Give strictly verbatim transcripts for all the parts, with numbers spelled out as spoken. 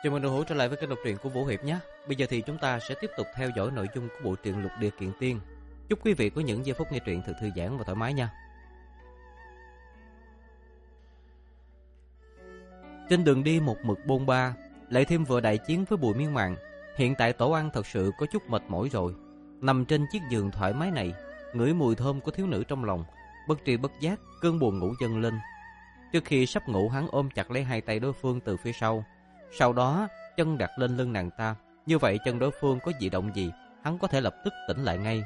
Chào mừng đồng hữu trở lại với kênh đọc truyện của Vũ Hiệp nhé. Bây giờ thì chúng ta sẽ tiếp tục theo dõi nội dung của bộ truyện Lục Địa Kiện Tiên. Chúc quý vị có những giây phút nghe truyện thật thư giãn và thoải mái nha. Trên đường đi một mực bôn ba, lại thêm vừa đại chiến với Bùi Miên Mạn, hiện tại Tổ Ăn thật sự có chút mệt mỏi rồi. Nằm trên chiếc giường thoải mái này, ngửi mùi thơm của thiếu nữ trong lòng, bất tri bất giác cơn buồn ngủ dâng lên. Trước khi sắp ngủ, hắn ôm chặt lấy hai tay đối phương từ phía sau. Sau đó, chân đặt lên lưng nàng ta. Như vậy chân đối phương có dị động gì, hắn có thể lập tức tỉnh lại ngay.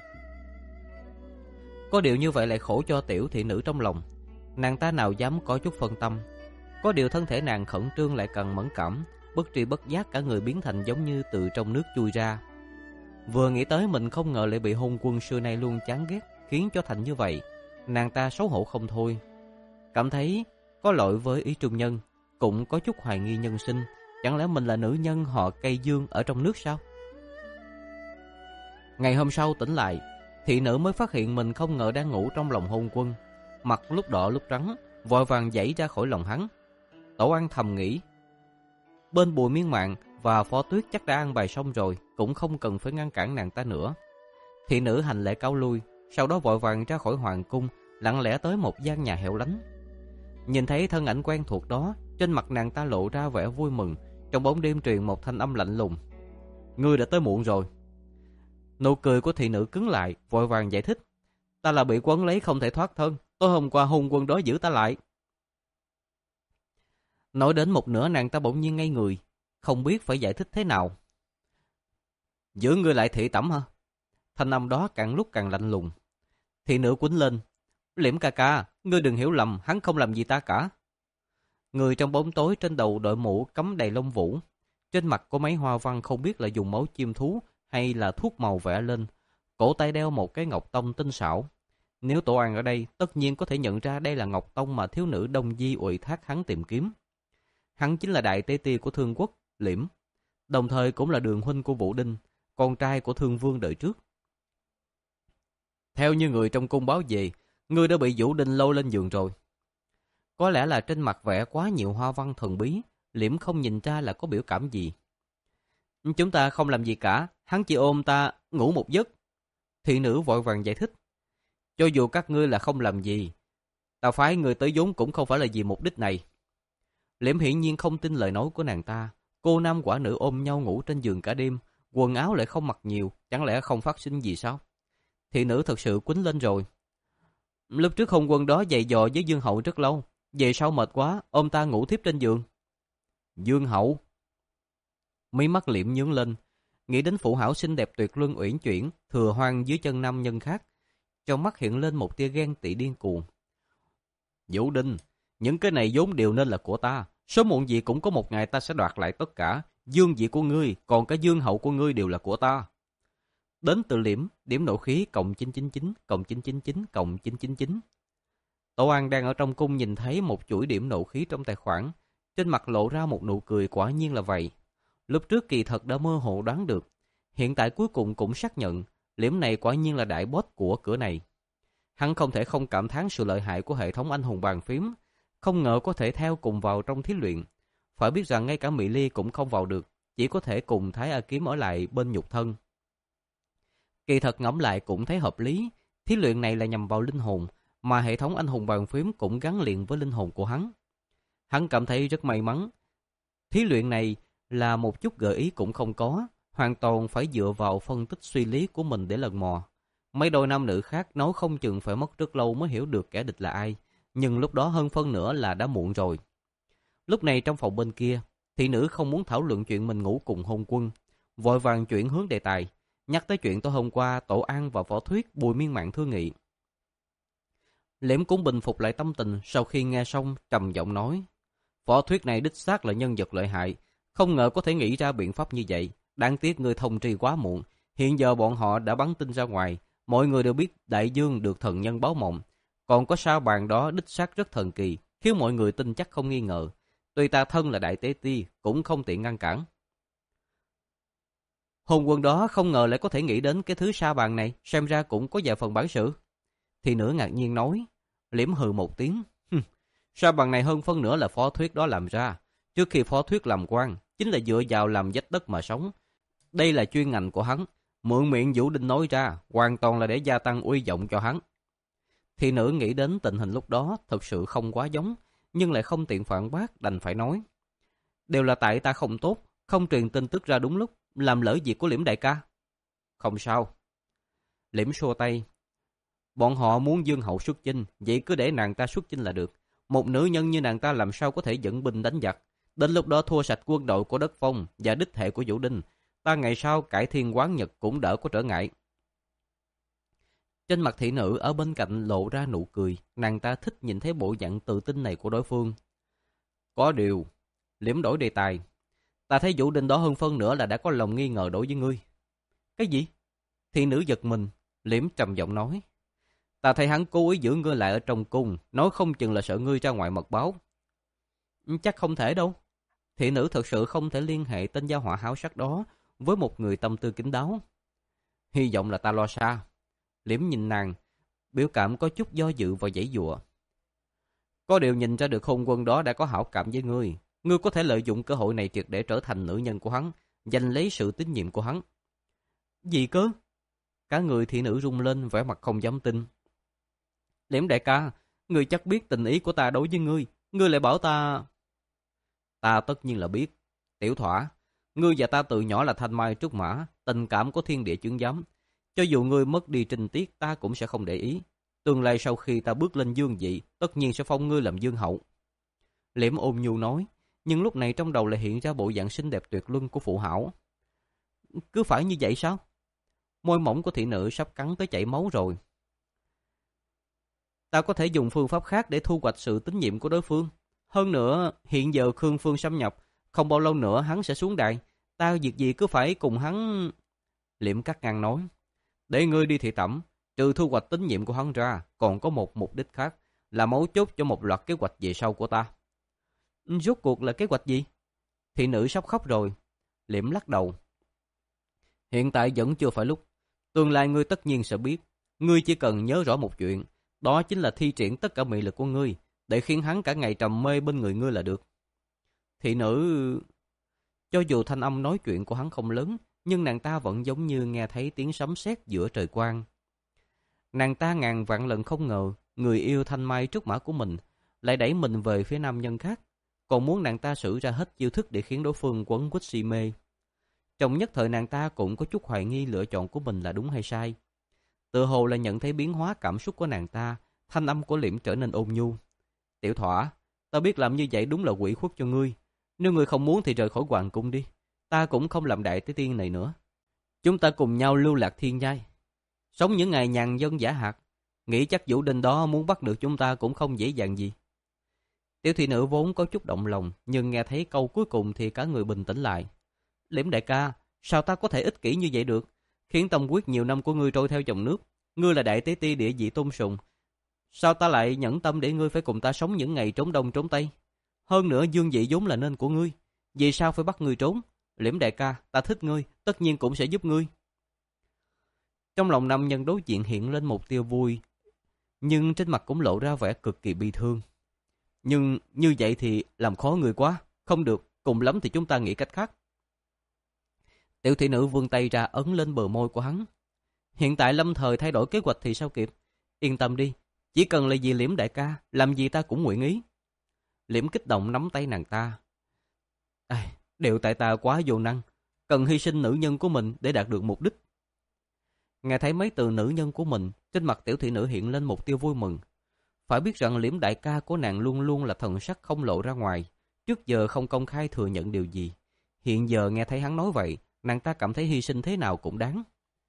Có điều như vậy lại khổ cho tiểu thị nữ trong lòng. Nàng ta nào dám có chút phân tâm. Có điều thân thể nàng khẩn trương lại càng mẫn cảm, bất tri bất giác cả người biến thành giống như từ trong nước chui ra. Vừa nghĩ tới mình không ngờ lại bị hôn quân xưa nay luôn chán ghét, khiến cho thành như vậy, nàng ta xấu hổ không thôi. Cảm thấy có lỗi với ý trung nhân, cũng có chút hoài nghi nhân sinh. Chẳng lẽ mình là nữ nhân họ Cây Dương ở trong nước sao? Ngày hôm sau tỉnh lại, thị nữ mới phát hiện mình không ngờ đang ngủ trong lòng hôn quân. Mặt lúc đỏ lúc trắng, vội vàng giãy ra khỏi lòng hắn. Tổ Ăn thầm nghĩ, bên Bùi Miên Mạn và Phó Tuyết chắc đã ăn bài xong rồi, cũng không cần phải ngăn cản nàng ta nữa. Thị nữ hành lễ cáo lui, sau đó vội vàng ra khỏi hoàng cung, lặng lẽ tới một gian nhà hẻo lánh. Nhìn thấy thân ảnh quen thuộc đó, trên mặt nàng ta lộ ra vẻ vui mừng. Trong bóng đêm truyền một thanh âm lạnh lùng, ngươi đã tới muộn rồi. Nụ cười của thị nữ cứng lại, vội vàng giải thích, ta là bị quấn lấy không thể thoát thân, tối hôm qua hung quân đó giữ ta lại. Nói đến một nửa, nàng ta bỗng nhiên ngây người, không biết phải giải thích thế nào. Giữ ngươi lại thị tẩm hả? Thanh âm đó càng lúc càng lạnh lùng. Thị nữ quýnh lên, Liễm ca ca, ngươi đừng hiểu lầm, hắn không làm gì ta cả. Người trong bóng tối trên đầu đội mũ cắm đầy lông vũ, trên mặt có mấy hoa văn không biết là dùng máu chim thú hay là thuốc màu vẽ lên, cổ tay đeo một cái ngọc tông tinh xảo. Nếu Tổ An ở đây, tất nhiên có thể nhận ra đây là ngọc tông mà thiếu nữ Đông Di ủy thác hắn tìm kiếm. Hắn chính là đại tế ti của Thương Quốc, Liễm, đồng thời cũng là đường huynh của Vũ Đinh, con trai của Thương Vương đời trước. Theo như người trong cung báo về, ngươi đã bị Vũ Đinh lôi lên giường rồi. Có lẽ là trên mặt vẽ quá nhiều hoa văn thần bí, Liễm không nhìn ra là có biểu cảm gì. Chúng ta không làm gì cả, hắn chỉ ôm ta ngủ một giấc. Thị nữ vội vàng giải thích, cho dù các ngươi là không làm gì, ta phái người tới vốn cũng không phải là vì mục đích này. Liễm hiển nhiên không tin lời nói của nàng ta. Cô nam quả nữ ôm nhau ngủ trên giường cả đêm, quần áo lại không mặc nhiều, chẳng lẽ không phát sinh gì sao? Thị nữ thật sự quýnh lên rồi. Lúc trước hôn quân đó giày dò với Dương Hậu rất lâu, về sau mệt quá, ôm ta ngủ thiếp trên giường. Dương Hậu. Mí mắt Liễm nhướng lên, nghĩ đến phụ hảo xinh đẹp tuyệt luân uyển chuyển, thừa hoang dưới chân nam nhân khác. Trong mắt hiện lên một tia ghen tị điên cuồng. Vũ Đinh, những cái này vốn đều nên là của ta. Sớm muộn gì cũng có một ngày ta sẽ đoạt lại tất cả. Dương vị của ngươi, còn cả Dương Hậu của ngươi đều là của ta. Đến từ Liễm, điểm nộ khí cộng chín chín chín, cộng chín chín chín, cộng chín chín chín. Tổ An đang ở trong cung nhìn thấy một chuỗi điểm nộ khí trong tài khoản, trên mặt lộ ra một nụ cười, quả nhiên là vậy. Lúc trước kỳ thật đã mơ hồ đoán được, hiện tại cuối cùng cũng xác nhận, Liễm này quả nhiên là đại boss của cửa này. Hắn không thể không cảm thán sự lợi hại của hệ thống anh hùng bàn phím, không ngờ có thể theo cùng vào trong thí luyện. Phải biết rằng ngay cả Mỹ Ly cũng không vào được, chỉ có thể cùng Thái A Kiếm ở lại bên nhục thân. Kỳ thật ngẫm lại cũng thấy hợp lý, thí luyện này là nhằm vào linh hồn, mà hệ thống anh hùng bàn phím cũng gắn liền với linh hồn của hắn. Hắn cảm thấy rất may mắn. Thí luyện này là một chút gợi ý cũng không có, hoàn toàn phải dựa vào phân tích suy lý của mình để lần mò. Mấy đôi nam nữ khác nói không chừng phải mất rất lâu mới hiểu được kẻ địch là ai, nhưng lúc đó hơn phân nửa là đã muộn rồi. Lúc này trong phòng bên kia, thị nữ không muốn thảo luận chuyện mình ngủ cùng hôn quân, vội vàng chuyển hướng đề tài, nhắc tới chuyện tối hôm qua Tổ An và Võ Thuyết Bùi Miên Mạn thương nghị. Liễm cũng bình phục lại tâm tình, sau khi nghe xong trầm giọng nói, Võ Thuyết này đích xác là nhân vật lợi hại, không ngờ có thể nghĩ ra biện pháp như vậy, đáng tiếc người thông tri quá muộn, hiện giờ bọn họ đã bắn tin ra ngoài, mọi người đều biết đại dương được thần nhân báo mộng, còn có sao bàn đó đích xác rất thần kỳ, khiến mọi người tin chắc không nghi ngờ, tuy ta thân là đại tế ti cũng không tiện ngăn cản. Hồn quân đó không ngờ lại có thể nghĩ đến cái thứ sa bàn này, xem ra cũng có vài phần bản sự. Thị nữ ngạc nhiên nói. Liễm hừ một tiếng. Sa bàn này hơn phân nửa là Phó Thuyết đó làm ra. Trước khi Phó Thuyết làm quan, chính là dựa vào làm vách đất mà sống. Đây là chuyên ngành của hắn, mượn miệng Vũ Đinh nói ra, hoàn toàn là để gia tăng uy vọng cho hắn. Thị nữ nghĩ đến tình hình lúc đó thật sự không quá giống, nhưng lại không tiện phản bác, đành phải nói. Đều là tại ta không tốt, không truyền tin tức ra đúng lúc, làm lỡ việc của Liễm đại ca. Không sao. Liễm xua tay. Bọn họ muốn Dương hậu xuất chinh, vậy cứ để nàng ta xuất chinh là được. Một nữ nhân như nàng ta làm sao có thể dẫn binh đánh giặc. Đến lúc đó thua sạch quân đội của Đất Phong và đích hệ của Vũ Đinh, ta ngày sau cải thiên hoán nhật cũng đỡ có trở ngại. Trên mặt thị nữ ở bên cạnh lộ ra nụ cười, nàng ta thích nhìn thấy bộ dạng tự tin này của đối phương. Có điều, Liễm đổi đề tài. Ta thấy Vũ Đinh đó hơn phân nữa là đã có lòng nghi ngờ đối với ngươi. Cái gì? Thị nữ giật mình, Liễm trầm giọng nói. Ta thấy hắn cố ý giữ ngươi lại ở trong cung, nói không chừng là sợ ngươi ra ngoài mật báo. Chắc không thể đâu. Thị nữ thật sự không thể liên hệ tên gia họa háo sắc đó với một người tâm tư kín đáo. Hy vọng là ta lo xa. Liễm nhìn nàng, biểu cảm có chút do dự và giãy giụa. Có điều nhìn ra được hôn quân đó đã có hảo cảm với ngươi. Ngươi có thể lợi dụng cơ hội này triệt để trở thành nữ nhân của hắn, giành lấy sự tín nhiệm của hắn. Gì cơ? Cả người thị nữ rung lên, vẻ mặt không dám tin. Liễm đại ca, ngươi chắc biết tình ý của ta đối với ngươi, ngươi lại bảo ta... Ta tất nhiên là biết. Tiểu Thỏa, ngươi và ta từ nhỏ là thanh mai trúc mã, tình cảm có thiên địa chứng giám. Cho dù ngươi mất đi trinh tiết, ta cũng sẽ không để ý. Tương lai sau khi ta bước lên dương vị, tất nhiên sẽ phong ngươi làm dương hậu. Liễm ôn nhu nói, nhưng lúc này trong đầu lại hiện ra bộ dạng xinh đẹp tuyệt luân của phụ hảo. Cứ phải như vậy sao? Môi mỏng của thị nữ sắp cắn tới chảy máu rồi. Ta có thể dùng phương pháp khác để thu hoạch sự tín nhiệm của đối phương. Hơn nữa, hiện giờ Khương Phương xâm nhập, không bao lâu nữa hắn sẽ xuống đài. Ta việc gì cứ phải cùng hắn... Liễm cắt ngang nói, để ngươi đi thị tẩm, trừ thu hoạch tín nhiệm của hắn ra, còn có một mục đích khác, là mấu chốt cho một loạt kế hoạch về sau của ta. Rốt cuộc là kế hoạch gì? Thị nữ sắp khóc rồi. Liễm lắc đầu. Hiện tại vẫn chưa phải lúc. Tương lai ngươi tất nhiên sẽ biết. Ngươi chỉ cần nhớ rõ một chuyện, đó chính là thi triển tất cả mị lực của ngươi, để khiến hắn cả ngày trầm mê bên người ngươi là được. Thị nữ... Cho dù thanh âm nói chuyện của hắn không lớn, nhưng nàng ta vẫn giống như nghe thấy tiếng sấm sét giữa trời quang. Nàng ta ngàn vạn lần không ngờ, người yêu thanh mai trúc mã của mình lại đẩy mình về phía nam nhân khác, còn muốn nàng ta sử ra hết chiêu thức để khiến đối phương quấn quýt si mê. Trong nhất thời nàng ta cũng có chút hoài nghi lựa chọn của mình là đúng hay sai. Tự hồ là nhận thấy biến hóa cảm xúc của nàng ta, thanh âm của Liễm trở nên ôn nhu. Tiểu Thỏa, ta biết làm như vậy đúng là quỷ khuất cho ngươi. Nếu ngươi không muốn thì rời khỏi hoàng cung đi. Ta cũng không làm đại tế tiên này nữa. Chúng ta cùng nhau lưu lạc thiên nhai, sống những ngày nhàn dân giả hạt. Nghĩ chắc Vũ Đinh đó muốn bắt được chúng ta cũng không dễ dàng gì. Tiểu thị nữ vốn có chút động lòng, nhưng nghe thấy câu cuối cùng thì cả người bình tĩnh lại. Liễm đại ca, sao ta có thể ích kỷ như vậy được? Khiến tâm quyết nhiều năm của ngươi trôi theo dòng nước. Ngươi là đại tế ti địa vị tôn sùng. Sao ta lại nhẫn tâm để ngươi phải cùng ta sống những ngày trốn đông trốn tây? Hơn nữa dương vị vốn là nên của ngươi, vì sao phải bắt ngươi trốn? Liễm đại ca, ta thích ngươi, tất nhiên cũng sẽ giúp ngươi. Trong lòng nam nhân đối diện hiện lên một tia vui, nhưng trên mặt cũng lộ ra vẻ cực kỳ bi thương. Nhưng như vậy thì làm khó người quá, không được, cùng lắm thì chúng ta nghĩ cách khác. Tiểu thị nữ vươn tay ra ấn lên bờ môi của hắn. Hiện tại lâm thời thay đổi kế hoạch thì sao kịp? Yên tâm đi, chỉ cần là vì Liễm đại ca, làm gì ta cũng nguyện ý. Liễm kích động nắm tay nàng ta. À, đều tại ta quá vô năng, cần hy sinh nữ nhân của mình để đạt được mục đích. Nghe thấy mấy từ nữ nhân của mình, trên mặt tiểu thị nữ hiện lên một tia vui mừng. Phải biết rằng Liễm đại ca của nàng luôn luôn là thần sắc không lộ ra ngoài, trước giờ không công khai thừa nhận điều gì. Hiện giờ nghe thấy hắn nói vậy, nàng ta cảm thấy hy sinh thế nào cũng đáng.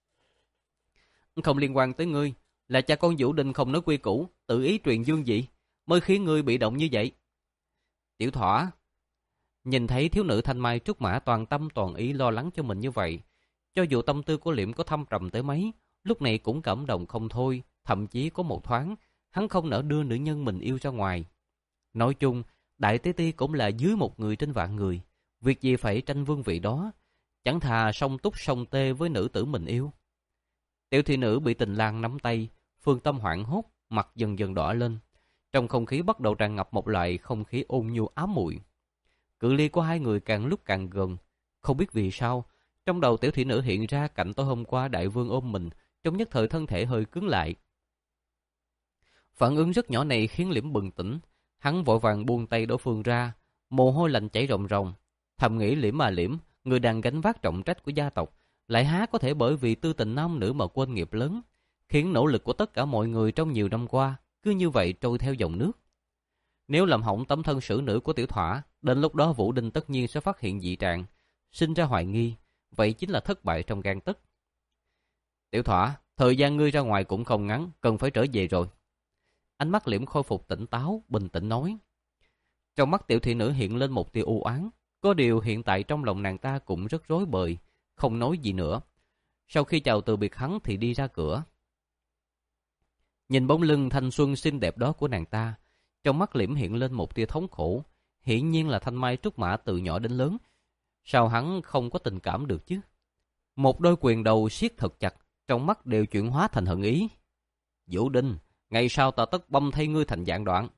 Không liên quan tới ngươi, là cha con Vũ Đinh không nói quy củ, tự ý truyền dương vị, mới khiến ngươi bị động như vậy. Tiểu Thỏa, nhìn thấy thiếu nữ thanh mai trúc mã toàn tâm toàn ý lo lắng cho mình như vậy, cho dù tâm tư của Liễm có thâm trầm tới mấy, lúc này cũng cảm động không thôi, thậm chí có một thoáng, hắn không nỡ đưa nữ nhân mình yêu ra ngoài. Nói chung, đại tế ti cũng là dưới một người trên vạn người, việc gì phải tranh vương vị đó, chẳng thà song túc song tê với nữ tử mình yêu. Tiểu thị nữ bị tình lang nắm tay, phương tâm hoảng hốt, mặt dần dần đỏ lên. Trong không khí bắt đầu tràn ngập một loại không khí ôn nhu ám muội. cự ly của hai người càng lúc càng gần. Không biết vì sao, trong đầu tiểu thị nữ hiện ra cảnh tối hôm qua đại vương ôm mình, trong nhất thời thân thể hơi cứng lại. Phản ứng rất nhỏ này khiến Liễm bừng tỉnh, hắn vội vàng buông tay đối phương ra, mồ hôi lạnh chảy ròng ròng. Thầm nghĩ Liễm mà Liễm, người đang gánh vác trọng trách của gia tộc, lại há có thể bởi vì tư tình nam nữ mà quên nghiệp lớn, khiến nỗ lực của tất cả mọi người trong nhiều năm qua cứ như vậy trôi theo dòng nước. Nếu làm hỏng tấm thân xử nữ của Tiểu Thỏa, đến lúc đó Vũ Đinh tất nhiên sẽ phát hiện dị trạng, sinh ra hoài nghi, vậy chính là thất bại trong gang tấc. Tiểu Thỏa, thời gian ngươi ra ngoài cũng không ngắn, cần phải trở về rồi. Ánh mắt Liễm khôi phục tỉnh táo, bình tĩnh nói. Trong mắt tiểu thị nữ hiện lên một tia u oán, có điều hiện tại trong lòng nàng ta cũng rất rối bời, không nói gì nữa. Sau khi chào từ biệt hắn thì đi ra cửa. Nhìn bóng lưng thanh xuân xinh đẹp đó của nàng ta, trong mắt Liễm hiện lên một tia thống khổ. Hiển nhiên là Thanh Mai Trúc Mã từ nhỏ đến lớn, sao hắn không có tình cảm được chứ? Một đôi quyền đầu siết thật chặt, trong mắt đều chuyển hóa thành hận ý. Vũ Đinh, ngày sau ta tất băm thay ngươi thành dạng đoạn.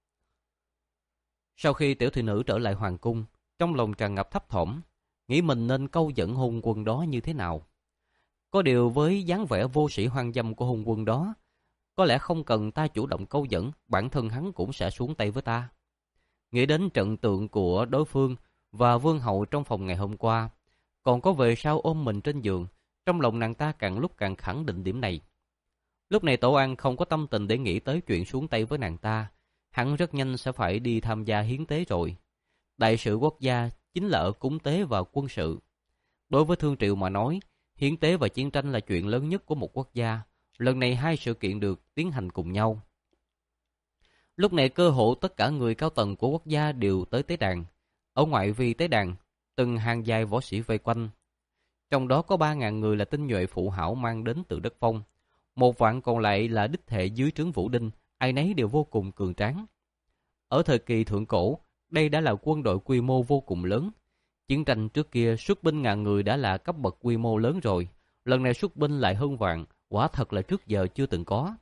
Sau khi tiểu thị nữ trở lại hoàng cung, trong lòng tràn ngập thấp thỏm, nghĩ mình nên câu dẫn hôn quân đó như thế nào. Có điều với dáng vẻ vô sĩ hoang dâm của hôn quân đó, có lẽ không cần ta chủ động câu dẫn, bản thân hắn cũng sẽ xuống tay với ta. Nghĩ đến trận tượng của đối phương và vương hậu trong phòng ngày hôm qua, còn có về sau ôm mình trên giường, trong lòng nàng ta càng lúc càng khẳng định điểm này. Lúc này Tổ An không có tâm tình để nghĩ tới chuyện xuống tay với nàng ta, hắn rất nhanh sẽ phải đi tham gia hiến tế rồi. Đại sự quốc gia chính là ở cúng tế và quân sự. Đối với Thương Triệu mà nói, hiến tế và chiến tranh là chuyện lớn nhất của một quốc gia. Lần này hai sự kiện được tiến hành cùng nhau. Lúc này cơ hội tất cả người cao tầng của quốc gia đều tới tế đàn. Ở ngoại vi tế đàn, từng hàng dài võ sĩ vây quanh. Trong đó có ba ngàn người là tinh nhuệ phụ hảo mang đến từ đất Phong. Một vạn còn lại là đích hệ dưới trướng Vũ Đinh, ai nấy đều vô cùng cường tráng. Ở thời kỳ thượng cổ, đây đã là quân đội quy mô vô cùng lớn. Chiến tranh trước kia xuất binh ngàn người đã là cấp bậc quy mô lớn rồi. Lần này xuất binh lại hơn vạn, quả thật là trước giờ chưa từng có.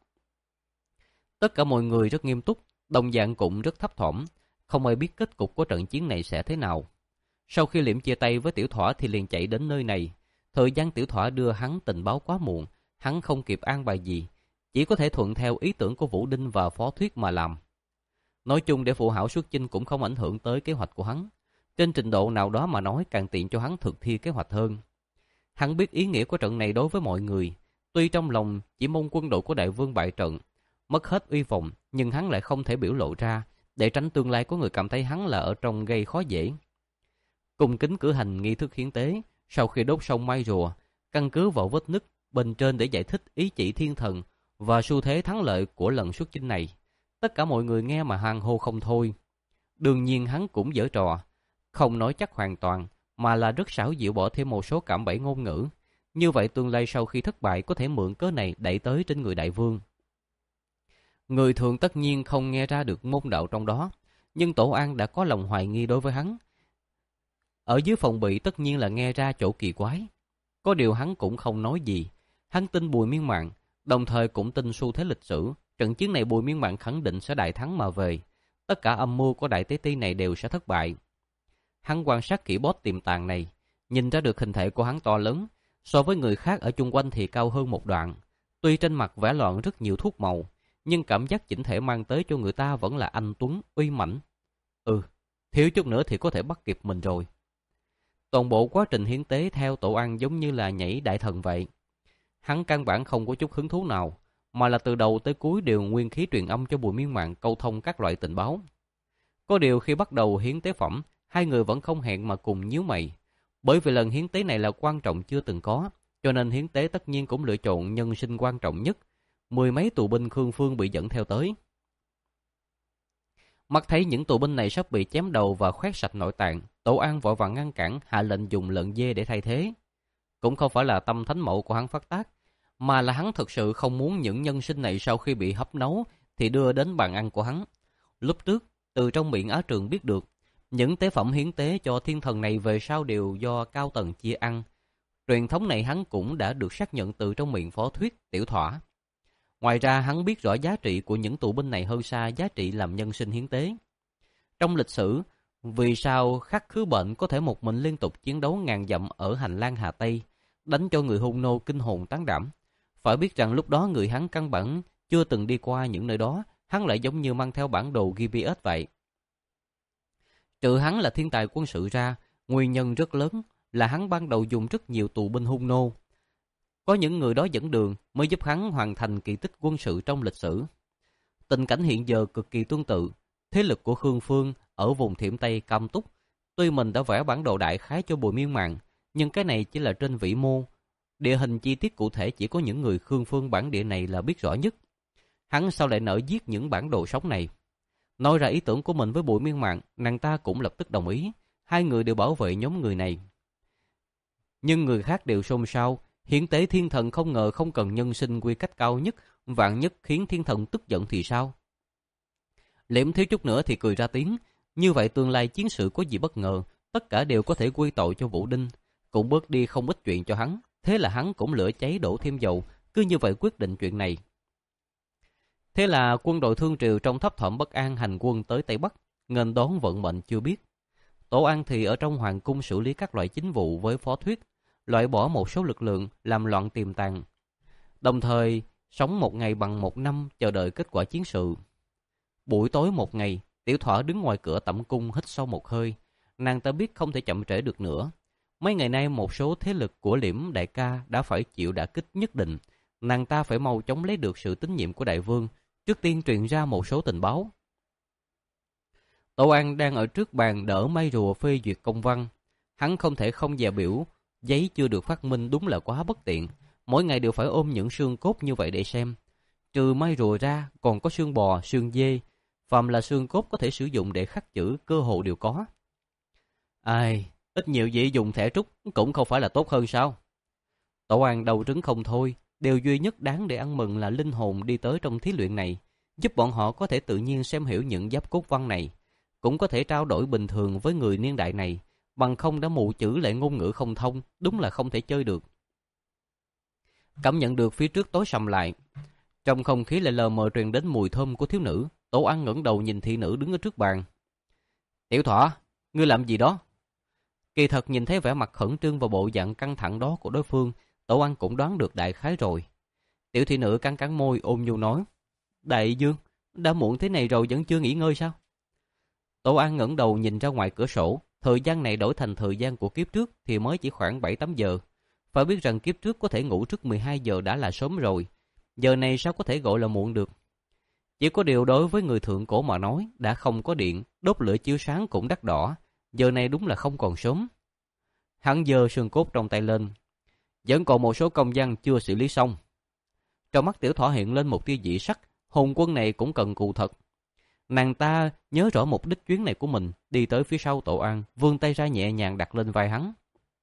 Tất cả mọi người rất nghiêm túc, đồng dạng cũng rất thấp thỏm, không ai biết kết cục của trận chiến này sẽ thế nào. Sau khi Liễm chia tay với Tiểu Thỏa thì liền chạy đến nơi này. Thời gian Tiểu Thỏa đưa hắn tình báo quá muộn, hắn không kịp an bài gì, chỉ có thể thuận theo ý tưởng của Vũ Đinh và Phó Thuyết mà làm. Nói chung để phụ hảo xuất chinh cũng không ảnh hưởng tới kế hoạch của hắn. Trên trình độ nào đó mà nói càng tiện cho hắn thực thi kế hoạch hơn. Hắn biết ý nghĩa của trận này đối với mọi người. Tuy trong lòng chỉ mong quân đội của đại vương bại trận, mất hết uy vọng, nhưng hắn lại không thể biểu lộ ra, để tránh tương lai có người cảm thấy hắn là ở trong gây khó dễ. Cung kính cử hành nghi thức hiến tế, sau khi đốt xong mai rùa, căn cứ vào vết nứt bên trên để giải thích ý chỉ thiên thần và xu thế thắng lợi của lần xuất chinh này. Tất cả mọi người nghe mà hoan hô không thôi. Đương nhiên hắn cũng giở trò, không nói chắc hoàn toàn, mà là rất xảo diệu bỏ thêm một số cạm bẫy ngôn ngữ. Như vậy tương lai sau khi thất bại có thể mượn cớ này đẩy tới trên người đại vương. Người thường tất nhiên không nghe ra được môn đạo trong đó, nhưng Tổ An đã có lòng hoài nghi đối với hắn. Ở dưới phòng bị tất nhiên là nghe ra chỗ kỳ quái. Có điều hắn cũng không nói gì. Hắn tin Bùi Miên Mạn, đồng thời cũng tin xu thế lịch sử. Trận chiến này Bùi Miên Mạn khẳng định sẽ đại thắng mà về. Tất cả âm mưu của đại tế ti này đều sẽ thất bại. Hắn quan sát kỹ boss tiềm tàng này, nhìn ra được hình thể của hắn to lớn, so với người khác ở chung quanh thì cao hơn một đoạn. Tuy trên mặt vẽ loạn rất nhiều thuốc màu, nhưng cảm giác chỉnh thể mang tới cho người ta vẫn là anh tuấn, uy mãnh. Ừ, thiếu chút nữa thì có thể bắt kịp mình rồi. Toàn bộ quá trình hiến tế theo Tổ An giống như là nhảy đại thần vậy. Hắn căn bản không có chút hứng thú nào, mà là từ đầu tới cuối đều nguyên khí truyền âm cho Bùi Miên Mạn câu thông các loại tình báo. Có điều khi bắt đầu hiến tế phẩm, hai người vẫn không hẹn mà cùng nhíu mày. Bởi vì lần hiến tế này là quan trọng chưa từng có, cho nên hiến tế tất nhiên cũng lựa chọn nhân sinh quan trọng nhất. Mười mấy tù binh Khương Phương bị dẫn theo tới. Mắt thấy những tù binh này sắp bị chém đầu và khoét sạch nội tạng, Tổ An vội vàng ngăn cản, hạ lệnh dùng lợn dê để thay thế. Cũng không phải là tâm thánh mẫu của hắn phát tác, mà là hắn thực sự không muốn những nhân sinh này sau khi bị hấp nấu thì đưa đến bàn ăn của hắn. Lúc trước, từ trong miệng Á Trường biết được, những tế phẩm hiến tế cho thiên thần này về sau đều do cao tầng chia ăn. Truyền thống này hắn cũng đã được xác nhận từ trong miệng Phó Thuyết, Tiểu Thỏa. Ngoài ra hắn biết rõ giá trị của những tù binh này hơn xa giá trị làm nhân sinh hiến tế. Trong lịch sử, Vì sao Khắc Khứ Bệnh có thể một mình liên tục chiến đấu ngàn dặm ở hành lang Hà Tây, đánh cho người Hung nô kinh hồn tán đảm? Phải biết rằng lúc đó người hắn căn bản chưa từng đi qua những nơi đó, hắn lại giống như mang theo bản đồ giê pê ét vậy. Trừ hắn là thiên tài quân sự ra, nguyên nhân rất lớn là hắn ban đầu dùng rất nhiều tù binh Hung nô. Có những người đó dẫn đường mới giúp hắn hoàn thành kỳ tích quân sự trong lịch sử. Tình cảnh hiện giờ cực kỳ tương tự. Thế lực của Khương Phương ở vùng Thiểm Tây Cam Túc. Tuy mình đã vẽ bản đồ đại khái cho Bùi Miên Màng, nhưng cái này chỉ là trên vĩ mô. Địa hình chi tiết cụ thể chỉ có những người Khương Phương bản địa này là biết rõ nhất. Hắn sao lại nỡ giết những bản đồ sống này? Nói ra ý tưởng của mình với Bùi Miên Màng, nàng ta cũng lập tức đồng ý. Hai người đều bảo vệ nhóm người này. Nhưng người khác đều xôn xao. Hiến tế thiên thần không ngờ không cần nhân sinh quy cách cao nhất, vạn nhất khiến thiên thần tức giận thì sao? Liễm thiếu chút nữa thì cười ra tiếng. Như vậy tương lai chiến sự có gì bất ngờ, tất cả đều có thể quy tội cho Vũ Đinh, cũng bớt đi không ít chuyện cho hắn. Thế là hắn cũng lửa cháy đổ thêm dầu, cứ như vậy quyết định chuyện này. Thế là quân đội Thương Triều trong thấp thỏm bất an hành quân tới Tây Bắc, nghênh đón vận mệnh chưa biết. Tổ An thì ở trong hoàng cung xử lý các loại chính vụ với phó thuyết, loại bỏ một số lực lượng làm loạn tiềm tàng. Đồng thời, sống một ngày bằng một năm chờ đợi kết quả chiến sự. Buổi tối một ngày, Tiểu Thỏa đứng ngoài cửa tẩm cung hít sâu một hơi. Nàng ta biết không thể chậm trễ được nữa. Mấy ngày nay một số thế lực của Liễm đại ca đã phải chịu đả kích nhất định. Nàng ta phải mau chóng lấy được sự tín nhiệm của đại vương, trước tiên truyền ra một số tình báo. Tổ An đang ở trước bàn đỡ Mai Rùa phê duyệt công văn. Hắn không thể không dè biểu, giấy chưa được phát minh đúng là quá bất tiện. Mỗi ngày đều phải ôm những xương cốt như vậy để xem. Trừ Mai Rùa ra, còn có xương bò, xương dê. Phàm là xương cốt có thể sử dụng để khắc chữ, cơ hồ đều có. Ai, ít nhiều gì dùng thẻ trúc cũng không phải là tốt hơn sao? Tổ An đầu trứng không thôi. Điều duy nhất đáng để ăn mừng là linh hồn đi tới trong thí luyện này, giúp bọn họ có thể tự nhiên xem hiểu những giáp cốt văn này, cũng có thể trao đổi bình thường với người niên đại này, bằng không đã mù chữ lại ngôn ngữ không thông, đúng là không thể chơi được. Cảm nhận được phía trước tối sầm lại, trong không khí lại lờ mờ truyền đến mùi thơm của thiếu nữ. Tổ An ngẩng đầu nhìn thị nữ đứng ở trước bàn. Tiểu Thỏa, ngươi làm gì đó? Kỳ thật nhìn thấy vẻ mặt khẩn trương và bộ dạng căng thẳng đó của đối phương, Tổ An cũng đoán được đại khái rồi. Tiểu thị nữ cắn cắn môi ôm nhu nói, Đại vương, đã muộn thế này rồi vẫn chưa nghỉ ngơi sao? Tổ An ngẩng đầu nhìn ra ngoài cửa sổ. Thời gian này đổi thành thời gian của kiếp trước thì mới chỉ khoảng bảy tám giờ. Phải biết rằng kiếp trước có thể ngủ trước mười hai giờ đã là sớm rồi. Giờ này sao có thể gọi là muộn được? Chỉ có điều đối với người thượng cổ mà nói, đã không có điện, đốt lửa chiếu sáng cũng đắt đỏ. Giờ này đúng là không còn sớm. Hắn giơ xương cốt trong tay lên. Vẫn còn một số công văn chưa xử lý xong. Trong mắt Tiểu Thỏa hiện lên một tia dị sắc. Hồn quân này cũng cần cù thật. Nàng ta nhớ rõ mục đích chuyến này của mình, đi tới phía sau Tổ An, vươn tay ra nhẹ nhàng đặt lên vai hắn.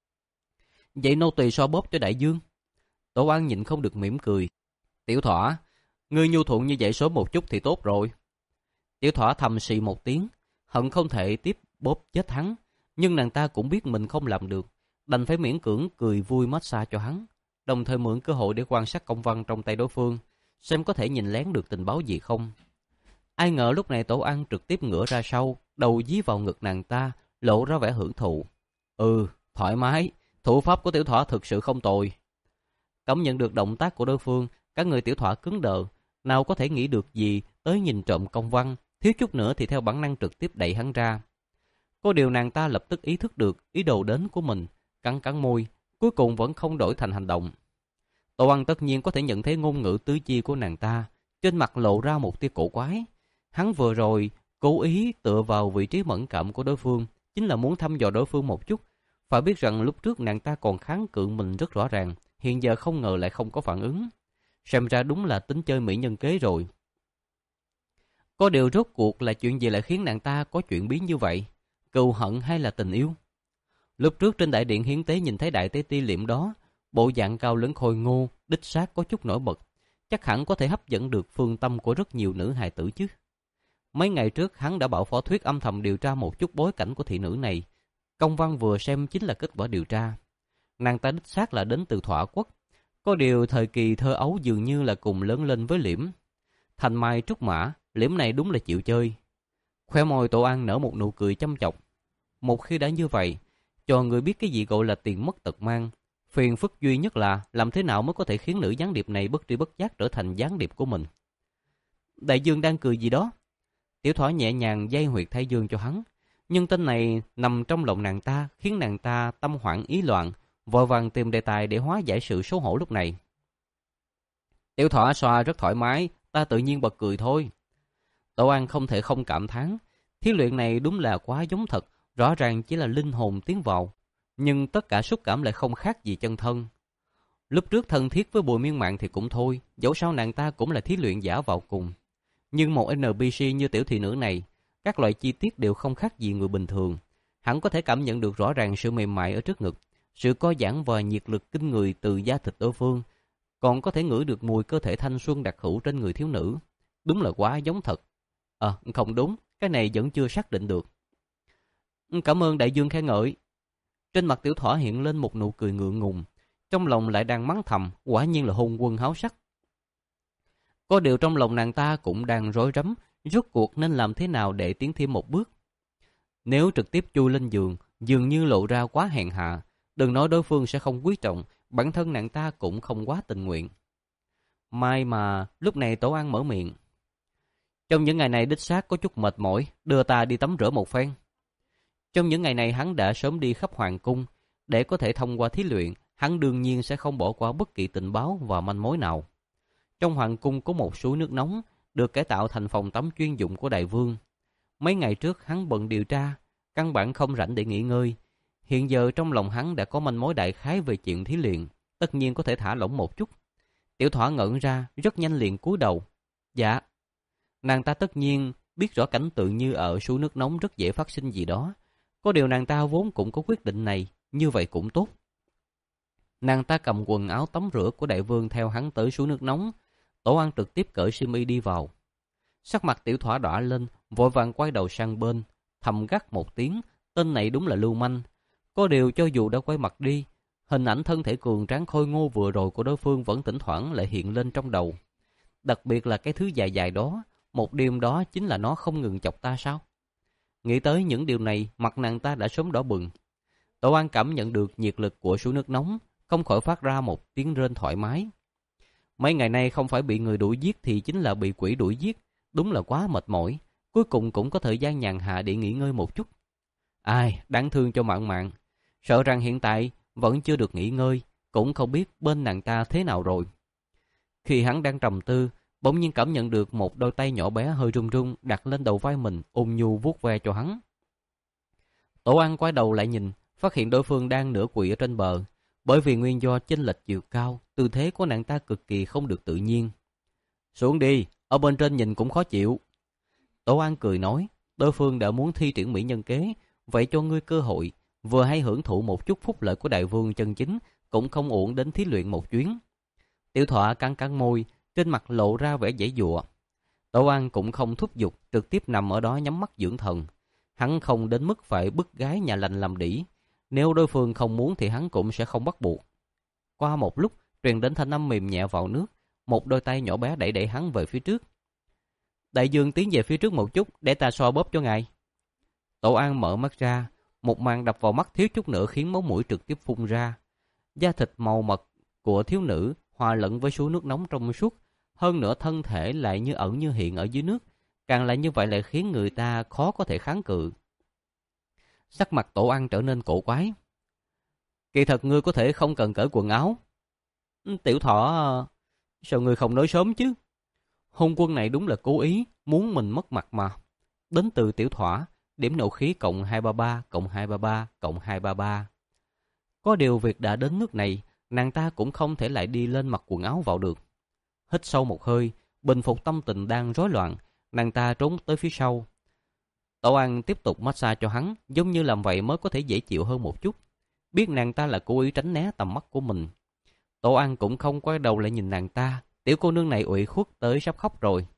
Vậy nô tỳ so bóp cho đại vương. Tổ An nhịn không được mỉm cười. Tiểu Thỏa, ngươi nhu thuận như vậy sớm một chút thì tốt rồi. Tiểu Thỏa thầm xì một tiếng, hận không thể tiếp bóp chết hắn, nhưng nàng ta cũng biết mình không làm được, đành phải miễn cưỡng cười vui massage cho hắn, đồng thời mượn cơ hội để quan sát công văn trong tay đối phương, xem có thể nhìn lén được tình báo gì không. Ai ngờ lúc này Tổ An trực tiếp ngửa ra sau, đầu dí vào ngực nàng ta, lộ ra vẻ hưởng thụ. Ừ, thoải mái, thủ pháp của Tiểu Thỏa thực sự không tồi. Cảm nhận được động tác của đối phương, cả người Tiểu Thỏa cứng đờ, nào có thể nghĩ được gì tới nhìn trộm công văn, thiếu chút nữa thì theo bản năng trực tiếp đẩy hắn ra. Có điều nàng ta lập tức ý thức được ý đồ đến của mình, cắn cắn môi, cuối cùng vẫn không đổi thành hành động. Tổ An tất nhiên có thể nhận thấy ngôn ngữ tứ chi của nàng ta, trên mặt lộ ra một tia cổ quái. Hắn vừa rồi cố ý tựa vào vị trí mẫn cảm của đối phương, chính là muốn thăm dò đối phương một chút. Phải biết rằng lúc trước nàng ta còn kháng cự mình rất rõ ràng, hiện giờ không ngờ lại không có phản ứng. Xem ra đúng là tính chơi mỹ nhân kế rồi. Có điều rốt cuộc là chuyện gì lại khiến nàng ta có chuyện biến như vậy? Cừu hận hay là tình yêu? Lúc trước trên đại điện hiến tế nhìn thấy đại tế ti Liễm đó, bộ dạng cao lớn khôi ngô, đích xác có chút nổi bật, chắc hẳn có thể hấp dẫn được phương tâm của rất nhiều nữ hài tử chứ. Mấy ngày trước hắn đã bảo Phó Thuyết âm thầm điều tra một chút bối cảnh của thị nữ này. Công văn vừa xem chính là kết quả điều tra. Nàng ta đích xác là đến từ Thỏa Quốc. Có điều thời kỳ thơ ấu dường như là cùng lớn lên với Liễm. Thành mai trúc mã, Liễm này đúng là chịu chơi. Khoe môi Tổ An nở một nụ cười chăm chọc. Một khi đã như vậy, cho người biết cái gì gọi là tiền mất tật mang. Phiền phức duy nhất là làm thế nào mới có thể khiến nữ gián điệp này bất tri bất giác trở thành gián điệp của mình. Đại dương đang cười gì đó? Tiểu Thỏ nhẹ nhàng dây huyệt thái dương cho hắn. Nhưng tên này nằm trong lòng nàng ta, khiến nàng ta tâm hoảng ý loạn, vội vàng tìm đề tài để hóa giải sự xấu hổ lúc này. Tiểu Thỏ xoa rất thoải mái, ta tự nhiên bật cười thôi. Tổ An không thể không cảm thán, thí luyện này đúng là quá giống thật, rõ ràng chỉ là linh hồn tiến vào, nhưng tất cả xúc cảm lại không khác gì chân thân. Lúc trước thân thiết với Bùi Miên Mạn thì cũng thôi, dẫu sao nàng ta cũng là thí luyện giả vào cùng. Nhưng một en pê xê như tiểu thị nữ này, các loại chi tiết đều không khác gì người bình thường. Hắn có thể cảm nhận được rõ ràng sự mềm mại ở trước ngực, sự co giãn và nhiệt lực kinh người từ da thịt đối phương, còn có thể ngửi được mùi cơ thể thanh xuân đặc hữu trên người thiếu nữ. Đúng là quá giống thật. À, không đúng, cái này vẫn chưa xác định được. Cảm ơn đại dương khen ngợi. Trên mặt Tiểu Thỏ hiện lên một nụ cười ngượng ngùng, trong lòng lại đang mắng thầm, quả nhiên là hôn quân háo sắc. Có điều trong lòng nàng ta cũng đang rối rắm, rốt cuộc nên làm thế nào để tiến thêm một bước. Nếu trực tiếp chui lên giường, dường như lộ ra quá hèn hạ, đừng nói đối phương sẽ không quý trọng, bản thân nàng ta cũng không quá tình nguyện. May mà lúc này Tổ An mở miệng. Trong những ngày này đích xác có chút mệt mỏi, đưa ta đi tắm rửa một phen. Trong những ngày này hắn đã sớm đi khắp hoàng cung, để có thể thông qua thí luyện, hắn đương nhiên sẽ không bỏ qua bất kỳ tình báo và manh mối nào. Trong hoàng cung có một suối nước nóng, được cải tạo thành phòng tắm chuyên dụng của đại vương. Mấy ngày trước hắn bận điều tra, căn bản không rảnh để nghỉ ngơi. Hiện giờ trong lòng hắn đã có manh mối đại khái về chuyện thí luyện, tất nhiên có thể thả lỏng một chút. Tiểu Thỏ ngẩn ra, rất nhanh liền cúi đầu. Dạ. Nàng ta tất nhiên biết rõ cảnh tượng như ở suối nước nóng rất dễ phát sinh gì đó. Có điều nàng ta vốn cũng có quyết định này, như vậy cũng tốt. Nàng ta cầm quần áo tắm rửa của đại vương theo hắn tới suối nước nóng. Tổ An trực tiếp cởi xiêm y đi vào. Sắc mặt Tiểu Thỏ đỏ lên, vội vàng quay đầu sang bên, thầm gắt một tiếng, tên này đúng là lưu manh. Có điều cho dù đã quay mặt đi, hình ảnh thân thể cường tráng khôi ngô vừa rồi của đối phương vẫn thỉnh thoảng lại hiện lên trong đầu. Đặc biệt là cái thứ dài dài đó, một đêm đó chính là nó không ngừng chọc ta sao? Nghĩ tới những điều này, mặt nàng ta đã sớm đỏ bừng. Tổ An cảm nhận được nhiệt lực của suối nước nóng, không khỏi phát ra một tiếng rên thoải mái. Mấy ngày nay không phải bị người đuổi giết thì chính là bị quỷ đuổi giết, đúng là quá mệt mỏi. Cuối cùng cũng có thời gian nhàn hạ để nghỉ ngơi một chút. Ai, đáng thương cho Mạn Mạn. Sợ rằng hiện tại vẫn chưa được nghỉ ngơi, cũng không biết bên nàng ta thế nào rồi. Khi hắn đang trầm tư, bỗng nhiên cảm nhận được một đôi tay nhỏ bé hơi run run đặt lên đầu vai mình, ôn nhu vuốt ve cho hắn. Tổ An quay đầu lại nhìn, phát hiện đối phương đang nửa quỵ ở trên bờ. Bởi vì nguyên do chênh lệch chiều cao, tư thế của nàng ta cực kỳ không được tự nhiên. Xuống đi, ở bên trên nhìn cũng khó chịu. Tổ An cười nói, đối phương đã muốn thi triển mỹ nhân kế, vậy cho ngươi cơ hội, vừa hay hưởng thụ một chút phúc lợi của đại vương chân chính, cũng không uổng đến thí luyện một chuyến. Tiểu Thọ cắn cắn môi, trên mặt lộ ra vẻ giãy giụa. Tổ An cũng không thúc giục, trực tiếp nằm ở đó nhắm mắt dưỡng thần. Hắn không đến mức phải bức gái nhà lành làm đĩ. Nếu đối phương không muốn thì hắn cũng sẽ không bắt buộc. Qua một lúc, truyền đến thanh âm mềm nhẹ vào nước, một đôi tay nhỏ bé đẩy đẩy hắn về phía trước. Đại dương tiến về phía trước một chút, để ta xoa bóp cho ngài. Tổ An mở mắt ra, một màn đập vào mắt thiếu chút nữa khiến máu mũi trực tiếp phun ra. Da thịt màu mật của thiếu nữ hòa lẫn với suối nước nóng trong suốt, hơn nữa thân thể lại như ẩn như hiện ở dưới nước, càng lại như vậy lại khiến người ta khó có thể kháng cự. Sắc mặt Tổ An trở nên cổ quái. Kỳ thật ngươi có thể không cần cởi quần áo. Tiểu Thỏ, sao ngươi không nói sớm chứ? Hôn quân này đúng là cố ý, muốn mình mất mặt mà. Đến từ Tiểu Thỏ, điểm nộ khí cộng hai ba ba, cộng hai ba ba, cộng hai ba ba. Có điều việc đã đến nước này, nàng ta cũng không thể lại đi lên mặc quần áo vào được. Hít sâu một hơi, bình phục tâm tình đang rối loạn, nàng ta trốn tới phía sau. Tổ An tiếp tục massage cho hắn, giống như làm vậy mới có thể dễ chịu hơn một chút. Biết nàng ta là cố ý tránh né tầm mắt của mình. Tổ An cũng không quay đầu lại nhìn nàng ta, tiểu cô nương này ủy khuất tới sắp khóc rồi.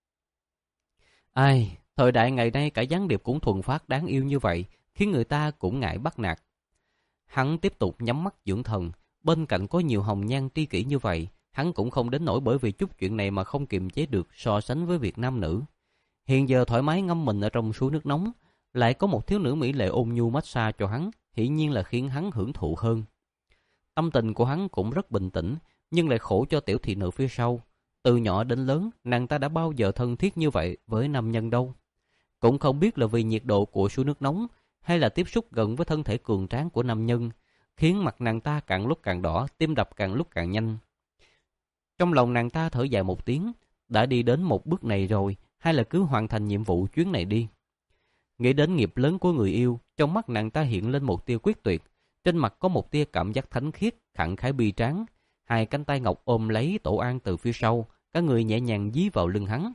Ai, thời đại ngày nay cả gián điệp cũng thuần phát đáng yêu như vậy, khiến người ta cũng ngại bắt nạt. Hắn tiếp tục nhắm mắt dưỡng thần, bên cạnh có nhiều hồng nhan tri kỷ như vậy, hắn cũng không đến nỗi bởi vì chút chuyện này mà không kiềm chế được so sánh với việc nam nữ. Hiện giờ thoải mái ngâm mình ở trong suối nước nóng, lại có một thiếu nữ mỹ lệ ôn nhu massage cho hắn, hiển nhiên là khiến hắn hưởng thụ hơn. Tâm tình của hắn cũng rất bình tĩnh, nhưng lại khổ cho tiểu thị nữ phía sau. Từ nhỏ đến lớn, nàng ta đã bao giờ thân thiết như vậy với nam nhân đâu. Cũng không biết là vì nhiệt độ của suối nước nóng hay là tiếp xúc gần với thân thể cường tráng của nam nhân, khiến mặt nàng ta càng lúc càng đỏ, tim đập càng lúc càng nhanh. Trong lòng nàng ta thở dài một tiếng, đã đi đến một bước này rồi, hay là cứ hoàn thành nhiệm vụ chuyến này đi. Nghĩ đến nghiệp lớn của người yêu, trong mắt nàng ta hiện lên một tia quyết tuyệt, trên mặt có một tia cảm giác thánh khiết, khẳng khái bi tráng. Hai cánh tay ngọc ôm lấy Tổ An từ phía sau, cả người nhẹ nhàng dí vào lưng hắn.